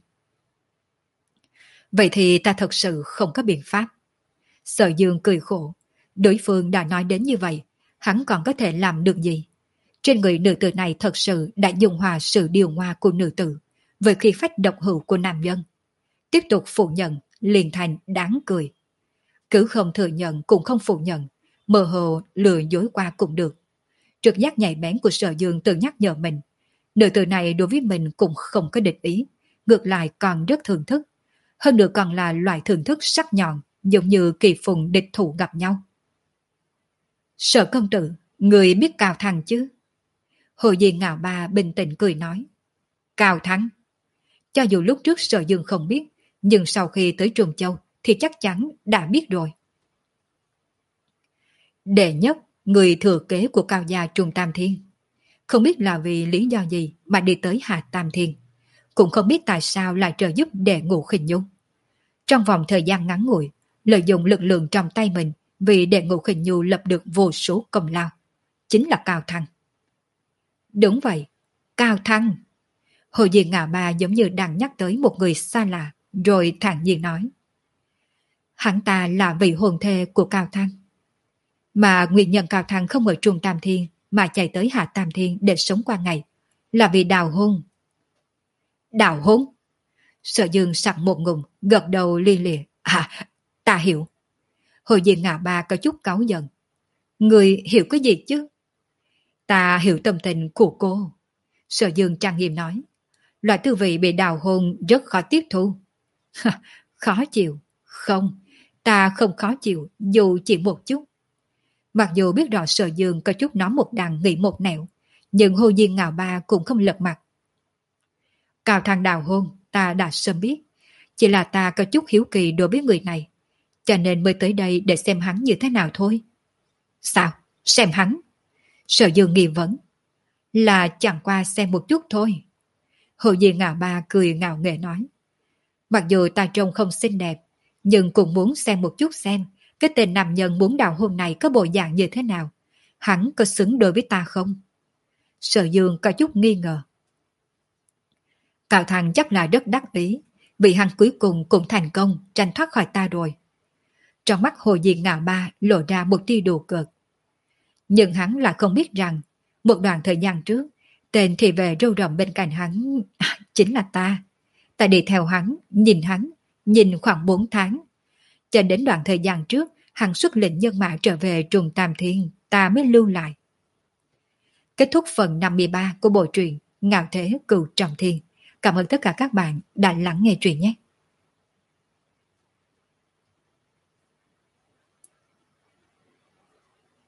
Vậy thì ta thật sự không có biện pháp. Sở Dương cười khổ. Đối phương đã nói đến như vậy, hắn còn có thể làm được gì? Trên người nữ tử này thật sự đã dùng hòa sự điều hòa của nữ tử với khí phách độc hữu của nam nhân. Tiếp tục phủ nhận, liền thành đáng cười. Cứ không thừa nhận cũng không phủ nhận, mơ hồ lừa dối qua cũng được. Trực giác nhạy bén của Sở Dương tự nhắc nhở mình. Nữ tử này đối với mình cũng không có địch ý, ngược lại còn rất thưởng thức. Hơn nữa còn là loại thưởng thức sắc nhọn, giống như kỳ phùng địch thủ gặp nhau. Sở công tử, người biết Cao Thăng chứ? Hồ Di Ngạo Ba bình tĩnh cười nói. Cao Thăng? Cho dù lúc trước Sở Dương không biết, nhưng sau khi tới Trung Châu thì chắc chắn đã biết rồi. Đệ nhất, người thừa kế của Cao gia Trung Tam Thiên. Không biết là vì lý do gì mà đi tới Hạ Tam Thiên. Cũng không biết tại sao lại trợ giúp đệ Ngũ Khinh Nhu. Trong vòng thời gian ngắn ngủi, lợi dụng lực lượng trong tay mình vì đệ Ngũ Khinh Nhu lập được vô số công lao. Chính là Cao Thăng. Đúng vậy, Cao Thăng. Hồ Diên Ngạ Ba giống như đang nhắc tới một người xa lạ, rồi thản nhiên nói. Hắn ta là vị hôn thê của Cao Thăng. Mà nguyên nhân Cao Thăng không ở Trung Tam Thiên mà chạy tới Hạ Tam Thiên để sống qua ngày là vì đào hôn. Đào hôn? Sở Dương sặc một ngụm, gật đầu li lịa. À, ta hiểu. Hồ Diên Ngạ Ba có chút cáu giận. Người hiểu cái gì chứ? Ta hiểu tâm tình của cô. Sở Dương trang nghiêm nói. Loại tư vị bị đào hôn rất khó tiếp thu. Khó chịu? Không, ta không khó chịu dù chỉ một chút. Mặc dù biết rõ Sở Dương có chút nói một đằng nghĩ một nẻo, nhưng Hồ Diên Ngạo Ba cũng không lật mặt. Cao Thăng đào hôn ta đã sớm biết, chỉ là ta có chút hiếu kỳ đối với người này, cho nên mới tới đây để xem hắn như thế nào thôi. Sao? Xem hắn? Sở Dương nghi vấn. Là chẳng qua xem một chút thôi. Hồ Diên Ngạo Ba cười ngạo nghễ nói. Mặc dù ta trông không xinh đẹp, nhưng cũng muốn xem một chút xem cái tên nam nhân muốn đào hôn này có bộ dạng như thế nào. Hắn có xứng đôi với ta không? Sở Dương có chút nghi ngờ. Cao Thăng chắc là rất đắc ý, vì hắn cuối cùng cũng thành công tranh thoát khỏi ta rồi. Trong mắt Hồ Diên Ngạo Ba lộ ra một tia đùa cợt. Nhưng hắn là không biết rằng, một đoạn thời gian trước, tên thị vệ râu rậm bên cạnh hắn à, chính là ta. Ta đi theo hắn, nhìn hắn, nhìn khoảng bốn tháng. Cho đến đoạn thời gian trước, hắn xuất lệnh nhân mã trở về Trung Tam Thiên, ta mới lưu lại. Kết thúc phần năm mươi ba của bộ truyện Ngạo Thế Cửu Trọng Thiên. Cảm ơn tất cả các bạn đã lắng nghe truyện nhé.